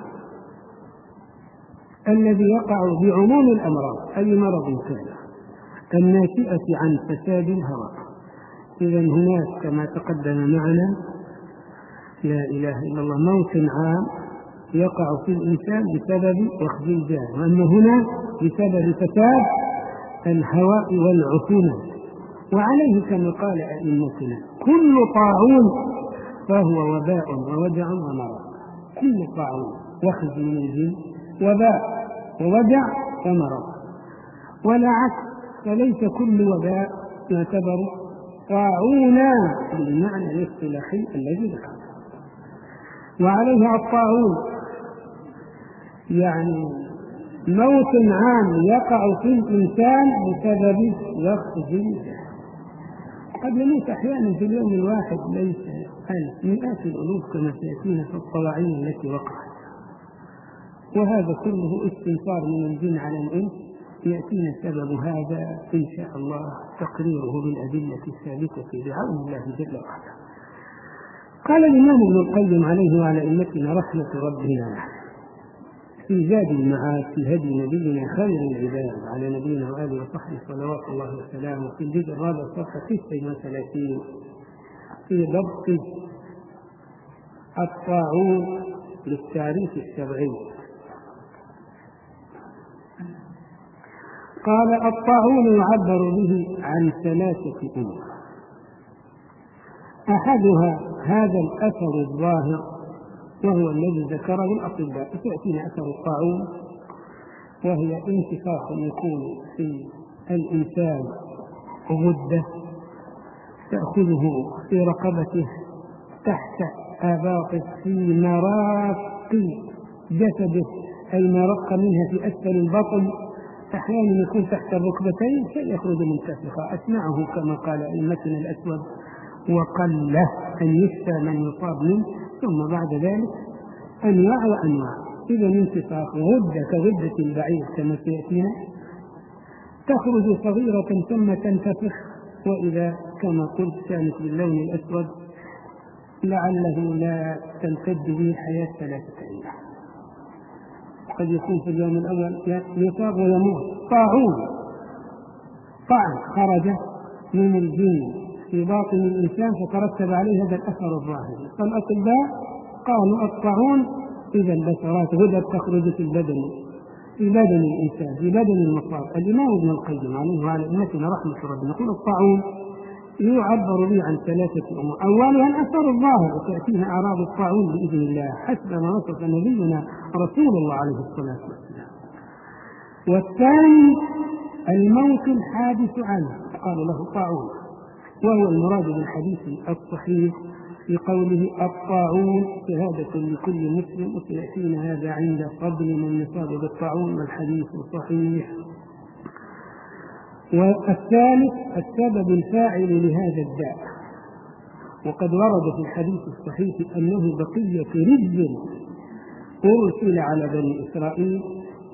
الذي يقع بعموم الأمراض أي مرض كان الناشئة عن فساد الهواء. إذن هناك كما تقدم معنا لا إله إلا الله موت عام يقع في الإنسان بسبب وخز الجان، وأما هنا بسبب فساد الهواء والعفونة. وعليه كما قال أئمتنا كل طاعون فهو وباء ووجع ومرض. كل طاعون وخز من الجن وباء ووجع ومرض، ولا عكس، فليس كل وباء يعتبر طاعونا بالمعنى الاصطلاحي الذي ذكر. وعليه الطاعون يعني موت عام يقع في الإنسان بسبب وخز الجان. قد يموت أحيانا في اليوم الواحد ليس ألف، مئات الألوف كما سيأتينا في الطواعين التي وقعت. وهذا كله استنصار من الجن على الإنس، يأتينا سبب هذا إن شاء الله تقريره بالأدلة الثابتة بعون الله جل وعلا. قال الإمام ابن القيم عليه وعلى أئمتنا رحمة ربنا في زاد المعاد في هدي نبينا خير العباد على نبينا وآله وصحبه صلوات الله وسلامه في الجزء الرابع صفحة تسعة وثلاثين في ضبط الطاعون للتعريف الشرعي. قال الطاعون يعبر به عن ثلاثة أمور: أحدها هذا الأثر الظاهر وهو الذي ذكره الأطباء. تأتينا أثر الطاعون وهي انتفاخ يكون في الإنسان غدة تأخذه في رقبته تحت آباطه في مراق جسده، أي ما رق منها في أسفل البطن، أحيانا يكون تحت الركبتين فيخرج منتفخا. أسمعه كما قال أئمتنا الأسود وقل أن يشفى من يصاب منه، ثم بعد ذلك أنواع وأنواع. إذا انتفاخ غدة كغدة البعير كما سيأتينا تخرج صغيرة ثم تنتفخ، وإذا كما قلت كانت باللون الأسود لعله لا تمتد به حياة ثلاثة أيام، قد يكون في اليوم الأول يصاب ويموت. طاعون طعن خرج من الجن في باطن الإنسان فترتب عليه هذا الأثر الظاهري. فالأطباء قالوا الطاعون إذا البشرات غدد تخرج في البدن في بدن الإنسان في بدن المصاب. الإمام ابن القيم عليه وعلى أئمتنا رحمة ربنا يقول الطاعون يعبر به عن ثلاثة أمور: أولها الأثر الظاهر، وتأتينا أعراض الطاعون بإذن الله حسب ما وصف نبينا رسول الله عليه الصلاة والسلام. والثاني الموت الحادث عنه قال له طاعون، وهو المراد بالحديث الصحيح في قوله الطاعون شهادة لكل مسلم، وسيأتينا هذا عند فضل من يصاب بالطاعون والحديث صحيح. والثالث السبب الفاعل لهذا الداء، وقد ورد في الحديث الصحيح أنه بقية رجل أرسل على بني إسرائيل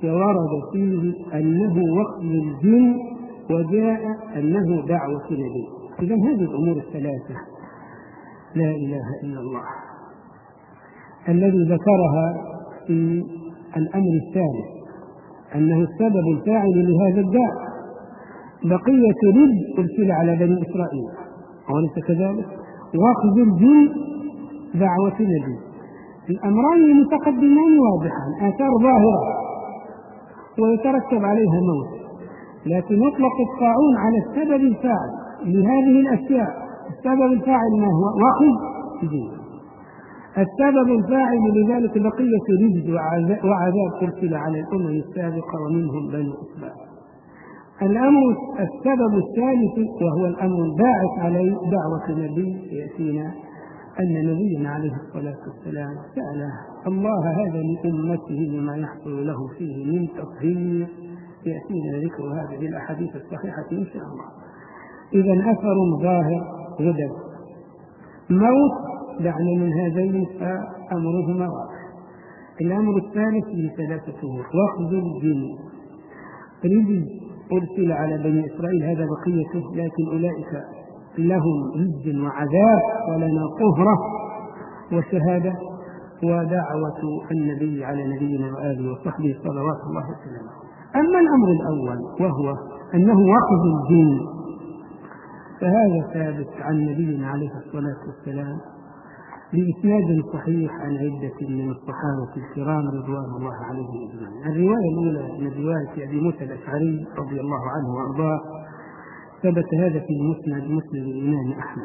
وورد فيه أنه وقف الجن وجاء أنه دعوة نبي. إذن هذه الأمور الثلاثة لا إله إلا الله الذي ذكرها في الأمر الثالث أنه السبب الفاعل لهذا الداء. بقية رد أرسل على بني إسرائيل وليس كذلك، وأخذ الجن دعوة نبي. الأمرين المتقدمان واضحان، آثار ظاهرة ويترتب عليها موت، لكن يطلق الطاعون على السبب الفاعل لهذه الأشياء. السبب الفاعل ما هو؟ وأخذ الجن. السبب الفاعل لذلك بقية رجز وعذاب أرسل على الأمم السابقة ومنهم بني إسرائيل. الأمر السبب الثالث وهو الأمر الباعث عليه دعوة النبي يأتينا أن نبينا عليه الصلاة والسلام سأل الله هذا لأمته لما يحصل له فيه من تطهير، يأتينا ذكر هذه الأحاديث الصحيحة إن شاء الله. إذا أثر ظاهر غدر موت دعنا من هذين فأمرهما واضح. الأمر الثالث لثلاثة أمور: وأخذ الجن رجز أرسل على بني إسرائيل هذا بقيته، لكن أولئك لهم رجز وعذاب ولنا طهرة وشهادة ودعوة النبي على نبينا وآله وصحبه صلوات الله وسلامه. أما الأمر الأول وهو أنه وأخذ الجن فهذا ثابت عن نبينا عليه الصلاة والسلام بإسناد صحيح عن عدة من الصحابة الكرام رضوان الله عليهم أجمعين. الرواية الأولى من رواية أبي موسى الأشعري رضي الله عنه وأرضاه، ثبت هذا في مسند مسند الإمام أحمد.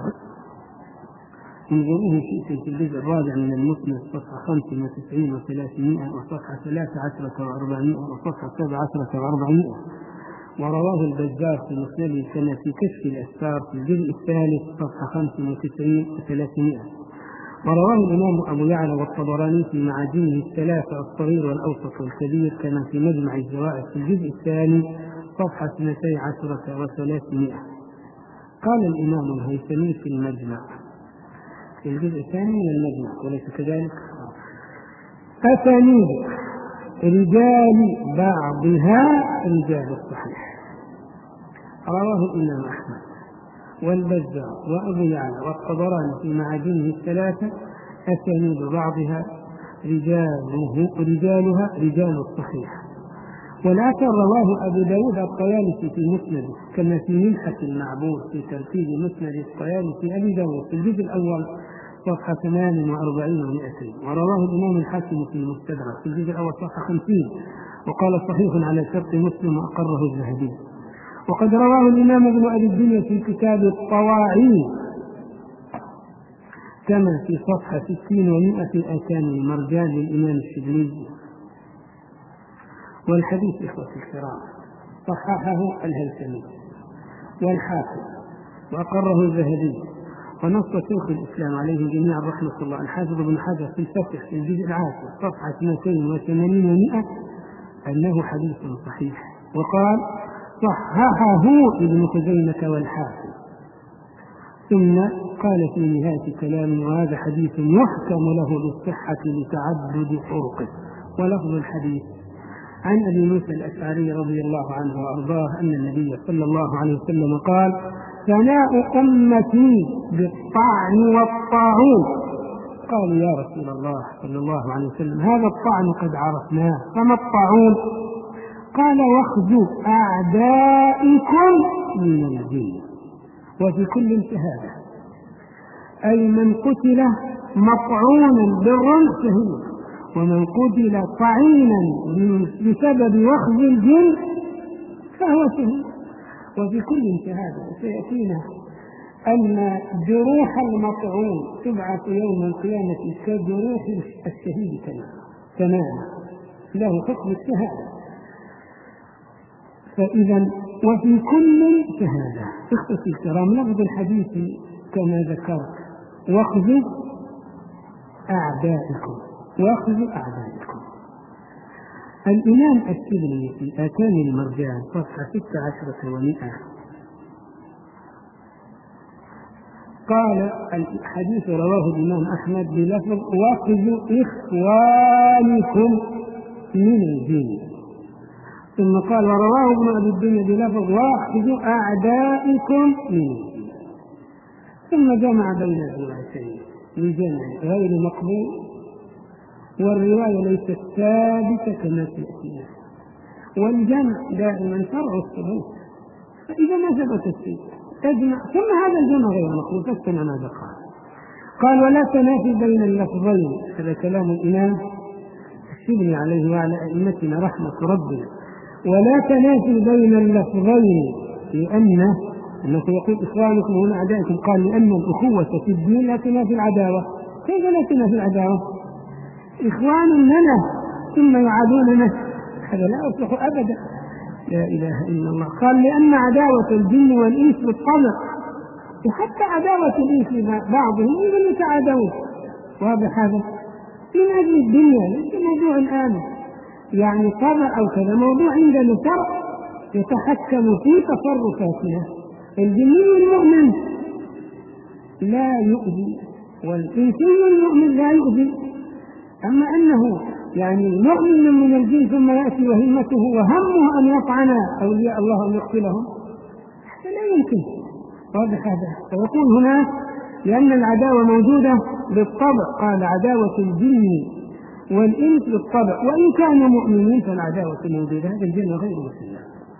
انظروه في الجزء الرابع من المسند صفحة خمس وتسعين وثلاثمائة وصفحة ثلاث عشرة وأربعمائة وصفحة سبع عشرة وأربعمائة. ورواه البزار في مسنده كما في كشف الأسفار في الجزء الثالث صفحة خمس وتسعين وثلاثمائة. ورواه الإمام أبو يعلى والطبراني في معاجمه الثلاثة الصغير والأوسط والكبير كما في مجمع الزوائد في الجزء الثاني صفحة اثنتي عشرة وثلاثمائة. قال الإمام الهيثمي في المجمع في الجزء الثاني من المجمع وليس كذلك: أسانيد رجال بعضها رجال الصحيح. رواه الإمام أحمد والبزار وأبو يعلى والطبراني في معاجمه الثلاثة أسانيد بعضها رجاله رجالها رجال الصحيح. والآثر رواه أبو داود الطيالسي في مسنده كما في منحة المعبود في ترتيب مسند الطيالسي أبي داود في الجزء الأول صفحة ثمان وأربعين ومائتين. ورواه الإمام الحاكم في المستدرك في الجزء الأول صفحة خمسين وقال صحيح على شرط مسلم وأقره الذهبي. وقد رواه الإمام ابن أبي الدنيا في كتاب الطواعين كما في صفحة ستين ومائة أتان المرجان للإمام الشبلي. والحديث إخوة الكرام صححه الهيثمي والحاكم وأقره الذهبي، ونص شيخ الإسلام عليه جميعا رحمة الله الحافظ بن حجر في الفتح في الجزء العاشر صفحة اثنتين وثمانين ومائة أنه حديث صحيح. وقال صححه ابن خزيمة والحاكم. ثم قال في نهاية كلامه: وهذا حديث يحكم له بالصحة لتعدد طرقه. ولفظ الحديث عن أبي موسى الأشعري رضي الله عنه وأرضاه أن النبي صلى الله عليه وسلم قال: ثناء أمتي بالطعن والطاعون. قالوا: يا رسول الله صلى الله عليه وسلم هذا الطعن قد عرفناه، فما الطاعون؟ قال: واخذوا أعدائكم من الجن. وفي كل شهادة، أي من قتل مطعونا بالرمح شهيد، ومن قتل طعينا بسبب واخذ الجن فهو شهيد. وفي كل شهادة سيأتينا أن جروح المطعون تبعث يوم القيامة كجروح الشهيد تماما، له حكم الشهادة. فإذا وفي كل شهادة اخوتي الكرام لفظ الحديث كما ذكرت: واخذ أعدائكم واخذ أعدائكم. الإمام الشبلي في آتان المرجان صفحة ستة عشرة ومائة قال: الحديث رواه الإمام أحمد بلفظ: واخذ إخوانكم من الجن. ثم قال ورواه ابن أبي الدنيا بلفظ واخذوا أعدائكم منه. ثم جمع بين الروايتين لجمع غير مقبول، والرواية ليست ثابتة كما تأتينا، والجمع دائما فرع الثبوت، فإذا ما ثبت الشيء تجمع، ثم هذا الجمع غير مقبول. فاستمع ماذا قال. قال ولا تنافي بين اللفظين، هذا كلام الإمام الشبلي عليه وعلى أئمتنا رحمة ربنا. ولا تنافي بين اللفظين لأن أنه يقول إخوانكم هنا أعدائكم، قال لأن الأخوة في الدين لا تنافي العداوة. كيف لا تنافي العداوة؟ إخوان لنا ثم يعادوننا، هذا لا يصلح أبدا، لا إله إلا الله. قال لأن عداوة الجن والإنس بالطبع، وحتى عداوة الإنس بعضهم إذا يتعادون، واضح هذا من أجل الدنيا، ليس موضوع الآن يعني طبع أو كذا، موضوع عندنا فرق يتحكم في تصرفاتنا. الجني المؤمن لا يؤذي، والإنسي المؤمن لا يؤذي. أما أنه يعني مؤمن من الجن ثم يأتي وهمته وهمه أن يطعن أولياء الله أن يقتلهم، هذا لا يمكن، واضح هذا. فيقول هنا لأن العداوة موجودة بالطبع، قال عداوة الجن والإنس بالطبع، وإن كانوا مؤمنين فالعداوة موجودة، هذا الجن غير مسلم.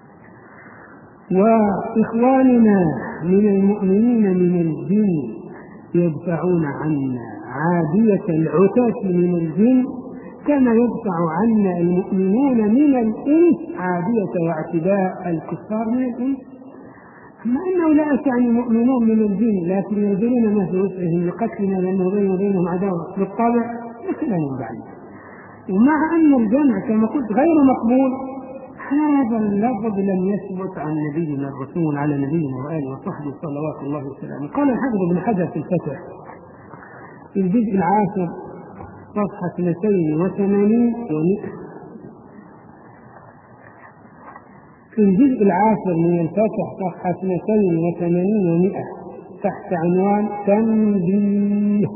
وإخواننا من المؤمنين من الجن يدفعون عنا عادية العتاة من الجن كما يدفع عنا المؤمنون من الإنس عادية واعتداء الكفار من الإنس. أما أنه لا يعني مؤمنون من الجن لكن ينزلون ما في وسعهم لقتلنا لأنه بين وبينهم عداوة بالطبع، مثلا بعيد. ومع أن الجمع كما قلت غير مقبول، هذا اللفظ لم يثبت عن نبينا الرسول على نبينا وآله وصحبه صلوات الله وسلامه. قال الحافظ ابن حجر في الفتح في الجزء العاشر صفحة اثنتين وثمانين ومئة، في الجزء العاشر من الفتح صفحة اثنتين وثمانين ومئة تحت عنوان تنبيه: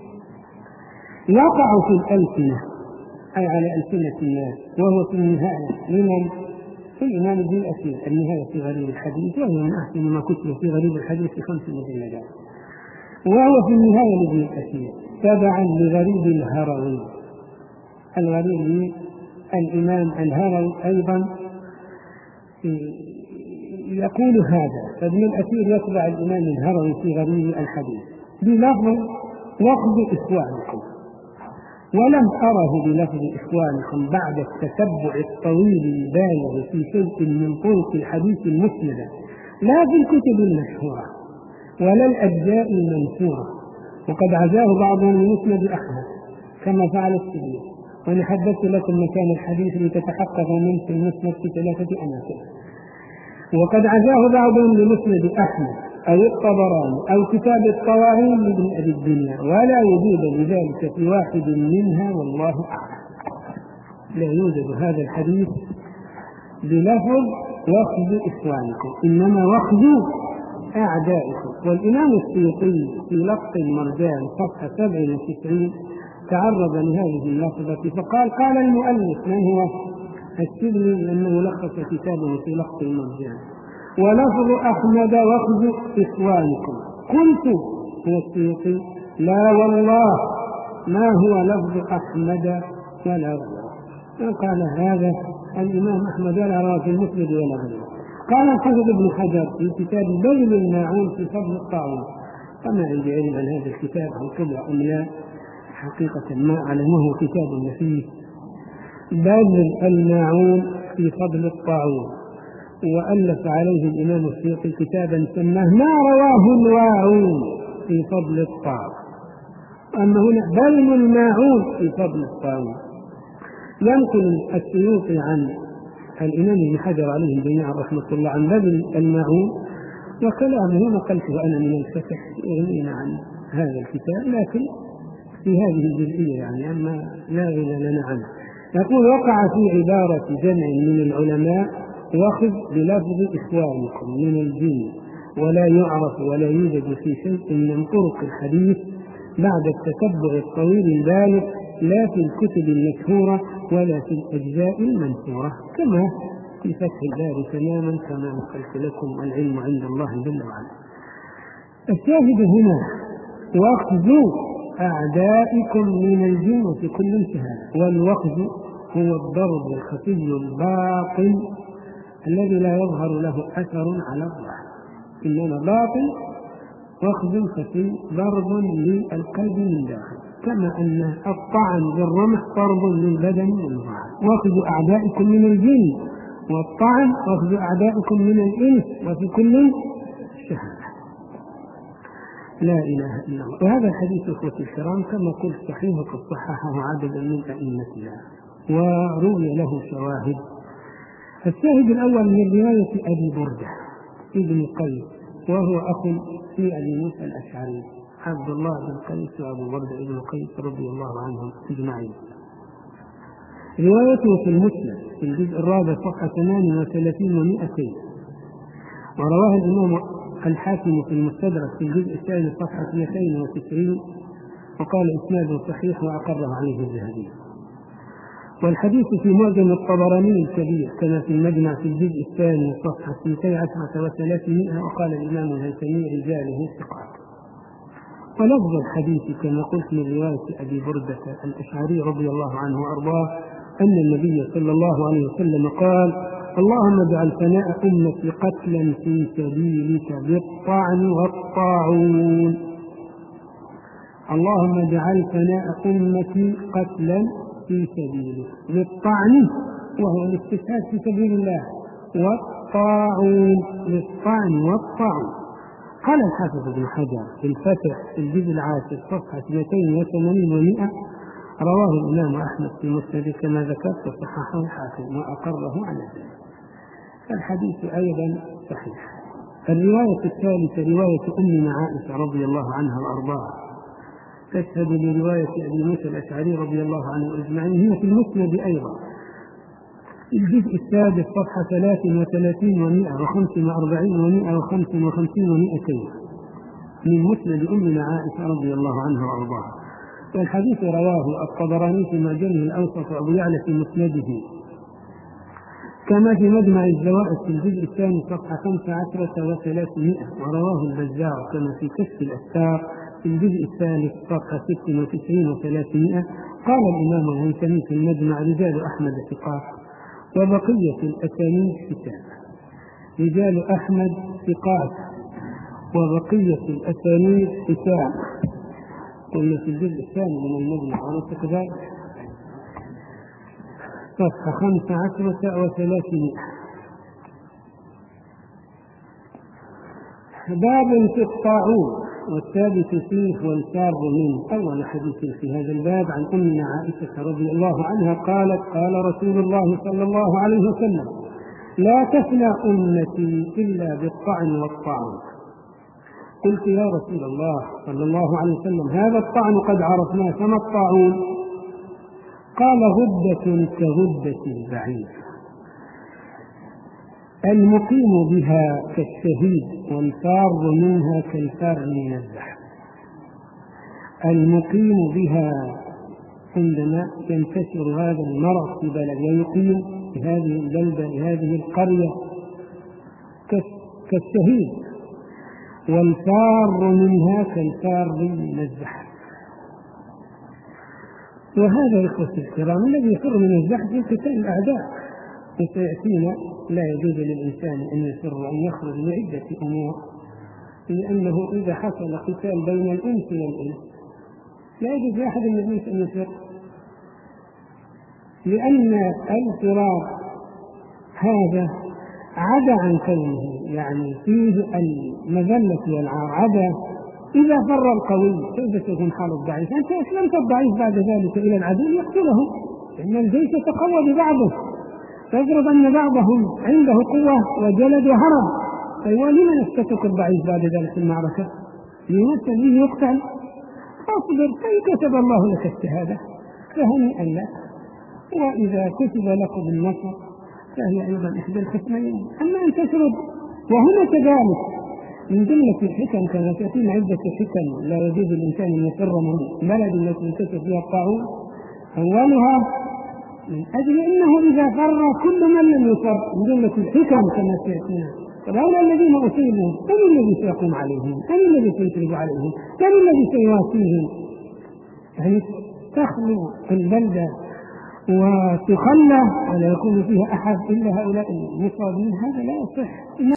يقع في الألسنة أي على ألسنة الناس، وهو في النهاية من في الإمام ابن الأثير النهاية في غريب الحديث، وهو من أحسن ما كتب في غريب الحديث في خمس مجلدات، وهو في النهاية لابن الأثير تبعا لغريب الهروي. الغريب الإمام الهروي أيضا يقول هذا، فابن الأثير يتبع الإمام الهروي في غريب الحديث بلفظ وخذ إخوانكم، ولم أره بلفظ إخوانكم بعد التتبع الطويل البالغ في شيء من طرق الحديث المسندة، لا في الكتب المشهورة ولا الأجزاء المنثورة، وقد عزاه بعضهم لمسند أحمد كما فعل السبيل. وأنا حدثت لكم مكان الحديث لتتحقق منه في المسند في ثلاثة أماكن. وقد عزاه بعضهم لمسند أحمد أو الطبراني أو كتاب الطواغين لابن أبي الدنيا، ولا وجود لذلك في واحد منها والله أعلم. لا يوجد هذا الحديث بلفظ وخذ إخوانكم، إنما وخذ أعدائكم. والإمام السيوطي في لفظ المرجان صفحة سبع وتسعين تعرض لهذه اللفظة فقال: قال المؤلف من هو الشبلي لأنه لخص كتابه في لفظ المرجان: ولفظ أحمد وخذ إخوانكم. قلت هو السيوطي: لا والله ما هو لفظ أحمد ولا غيره. قال هذا الإمام أحمد ولا رواه في المسند ولا غيره. قال الحافظ ابن حجر في كتاب بذل الماعون في فضل الطاعون، فما عندي علم عن هذا الكتاب عن قبل أم لا، حقيقة ما أعلمه كتاب نفيس، بذل الماعون في فضل الطاعون، وألف عليه الإمام السيوطي كتابا سماه ما رواه الواعون في فضل الطاعون. أما هنا بذل الماعون في فضل الطاعون. ينقل السيوطي عن الإمام ابن حجر عليه جميعا رحمة الله عن بذل الماعون، وكلامه نقلته أنا من الفتح يغنينا عن هذا الكتاب، لكن في هذه الجزئية يعني أما لا غنى لنا عنه. يقول: وقع في عبارة جمع من العلماء وخذ بلفظ إخوانكم من الجن، ولا يعرف ولا يوجد في شيء من طرق الحديث بعد التتبع الطويل البالغ، لا في الكتب المشهورة ولا في الأجزاء المنثورة، كما في فتح الباري تماما كما مثلت لكم، والعلم عند الله جل وعلا. الشاهد هنا وخز أعدائكم من الجن في كل انتهاء، والوخز هو الضرب الخفي الباطن الذي لا يظهر له أثر على الظاهر، إنما باطن وخز خفي ضرب للقلب من داخل، كما أن الطعن بالرمح ضرب للبدن من ظاهر. وخز أعدائكم من الجن والطعن وخز أعدائكم من الإنس، وفي كل شهادة لا إله إلا الله. وهذا الحديث أخوتي الكرام كما قلت صحيح، قد صححه عدد من أئمتنا وروي له شواهد. الشاهد الأول من رواية أبي بردة ابن قيس، وهو أخ في أبي موسى الأشعري، عبد الله بن قيس وأبو بردة ابن قيس رضي الله عنهم أجمعين. روايته في المسند في الجزء الرابع صفحة ثمانية وثلاثين ومائتين، ورواه الإمام الحاكم في المستدرك في الجزء الثاني صفحة اثنتين وتسعين، وقال إسناده صحيح وأقره عليه الذهبي. والحديث في معجم الطبراني الكبير كما في المجمع في الجزء الثاني صفحة اثنتي عشرة وثلاثمائة، وقال الإمام الهيثمي رجاله ثقات. ولفظ الحديث كما قلت من رواية أبي بردة الأشعري رضي الله عنه وأرضاه أن النبي صلى الله عليه وسلم قال: اللهم اجعل فناء أمتي قتلا في سبيلك بالطعن والطاعون. اللهم اجعل فناء أمتي قتلا في سبيلك بالطعن وهو الاستشهاد في سبيل الله، والطاعون بالطعن والطاعون. قال الحافظ ابن حجر في الفتح في الجزء العاشر صفحة اثنتين وثمانين ومائة: رواه الإمام أحمد في مسنده كما ذكرت وصححه الحاكم وأقره على ذلك. الحديث أيضا صحيح. الرواية الثالثة رواية أمنا عائشة رضي الله عنها وأرضاها، تشهد لرواية أبي موسى الأشعري رضي الله عنه أجمعين، هي في المسند أيضا الجزء السادس صفحة ثلاث وثلاثين ومائة وخمس وأربعين ومائة وخمس وخمسين ومائتين من مسند أمنا عائشة رضي الله عنها وأرضاها. والحديث رواه الطبراني في معجمه الأوسط وأبو يعلى في مسنده، كما في مجمع الزوائد في الجزء الثاني صفحة خمس عشرة وثلاثمائة، ورواه البزار كما في كشف الأستار في الجزء الثالث صفحة ست وتسعين وثلاثمائة. قال الإمام الهيثمي في المجمع: رجال أحمد ثقات وبقية الأسانيد كتاب. رجال أحمد ثقات وبقية الأسانيد كتاب. قلنا في الجزء الثاني من المجمع على استقبال صفحة خمس عشرة وثلاثمائة. باب في الطاعون والثابت فيه والسار منه. أول حديث في هذا الباب عن أمنا عائشة رضي الله عنها قالت: قال رسول الله صلى الله عليه وسلم: لا تفنى أمتي إلا بالطعن والطاعون. قلت: يا رسول الله صلى الله عليه وسلم، هذا الطعن قد عرفناه، فما الطاعون؟ قال: غدة كغدة البعير، المقيم بها كالشهيد والفار منها كالفار من الزحف. المقيم بها عندما ينتشر هذا المرض في بلد ويقيم في هذه البلدة هذه القرية كالشهيد، والفار منها كالفار من الزحف. وهذا يا إخوتي الكرام الذي يفر من الزحف في قتال الأعداء، وسيأتينا لا يجوز للإنسان أن يفر وأن يخرج لعدة أمور، لأنه إذا حصل قتال بين الإنس والإنس لا يجوز لأحد من الإنس أن يفر، لأن الفرار هذا عدا عن كونه يعني فيه المذلة والعار، عدا إذا فر القوي كيف تكون حال الضعيف؟ أنت أسلمت الضعيف بعد ذلك إلى العدو يقتله، لأن الجيش يتقوى ببعضه، تجرب أن بعضهم عنده قوة وجلد وهرب، أيوة لمن يفتتك الضعيف بعد ذلك في المعركة؟ ليمثل به يقتل. فاصبر فكتب الله لك الشهادة فهنيئا لك، وإذا كتب لك بالنصر فهي أيضا إحدى الحكمين. أما أن تشرب وهنا كذلك من جملة الحكم كما تأتينا عدة حكم لا يجوز الإنسان أن يفر من بلد التي انتشر فيها الطاعون. أولها من أجل أنه إذا فر كل من لم يفر من جملة الحكم كما سيأتينا. فهؤلاء الذين أصيبوا من الذي سيقوم عليهم؟ من الذي سيفرض عليهم؟ من الذي سيواسيهم؟ يعني تخلو البلدة وتخلى ولا يكون فيها أحد إلا هؤلاء المصابين، هذا لا يصح. إن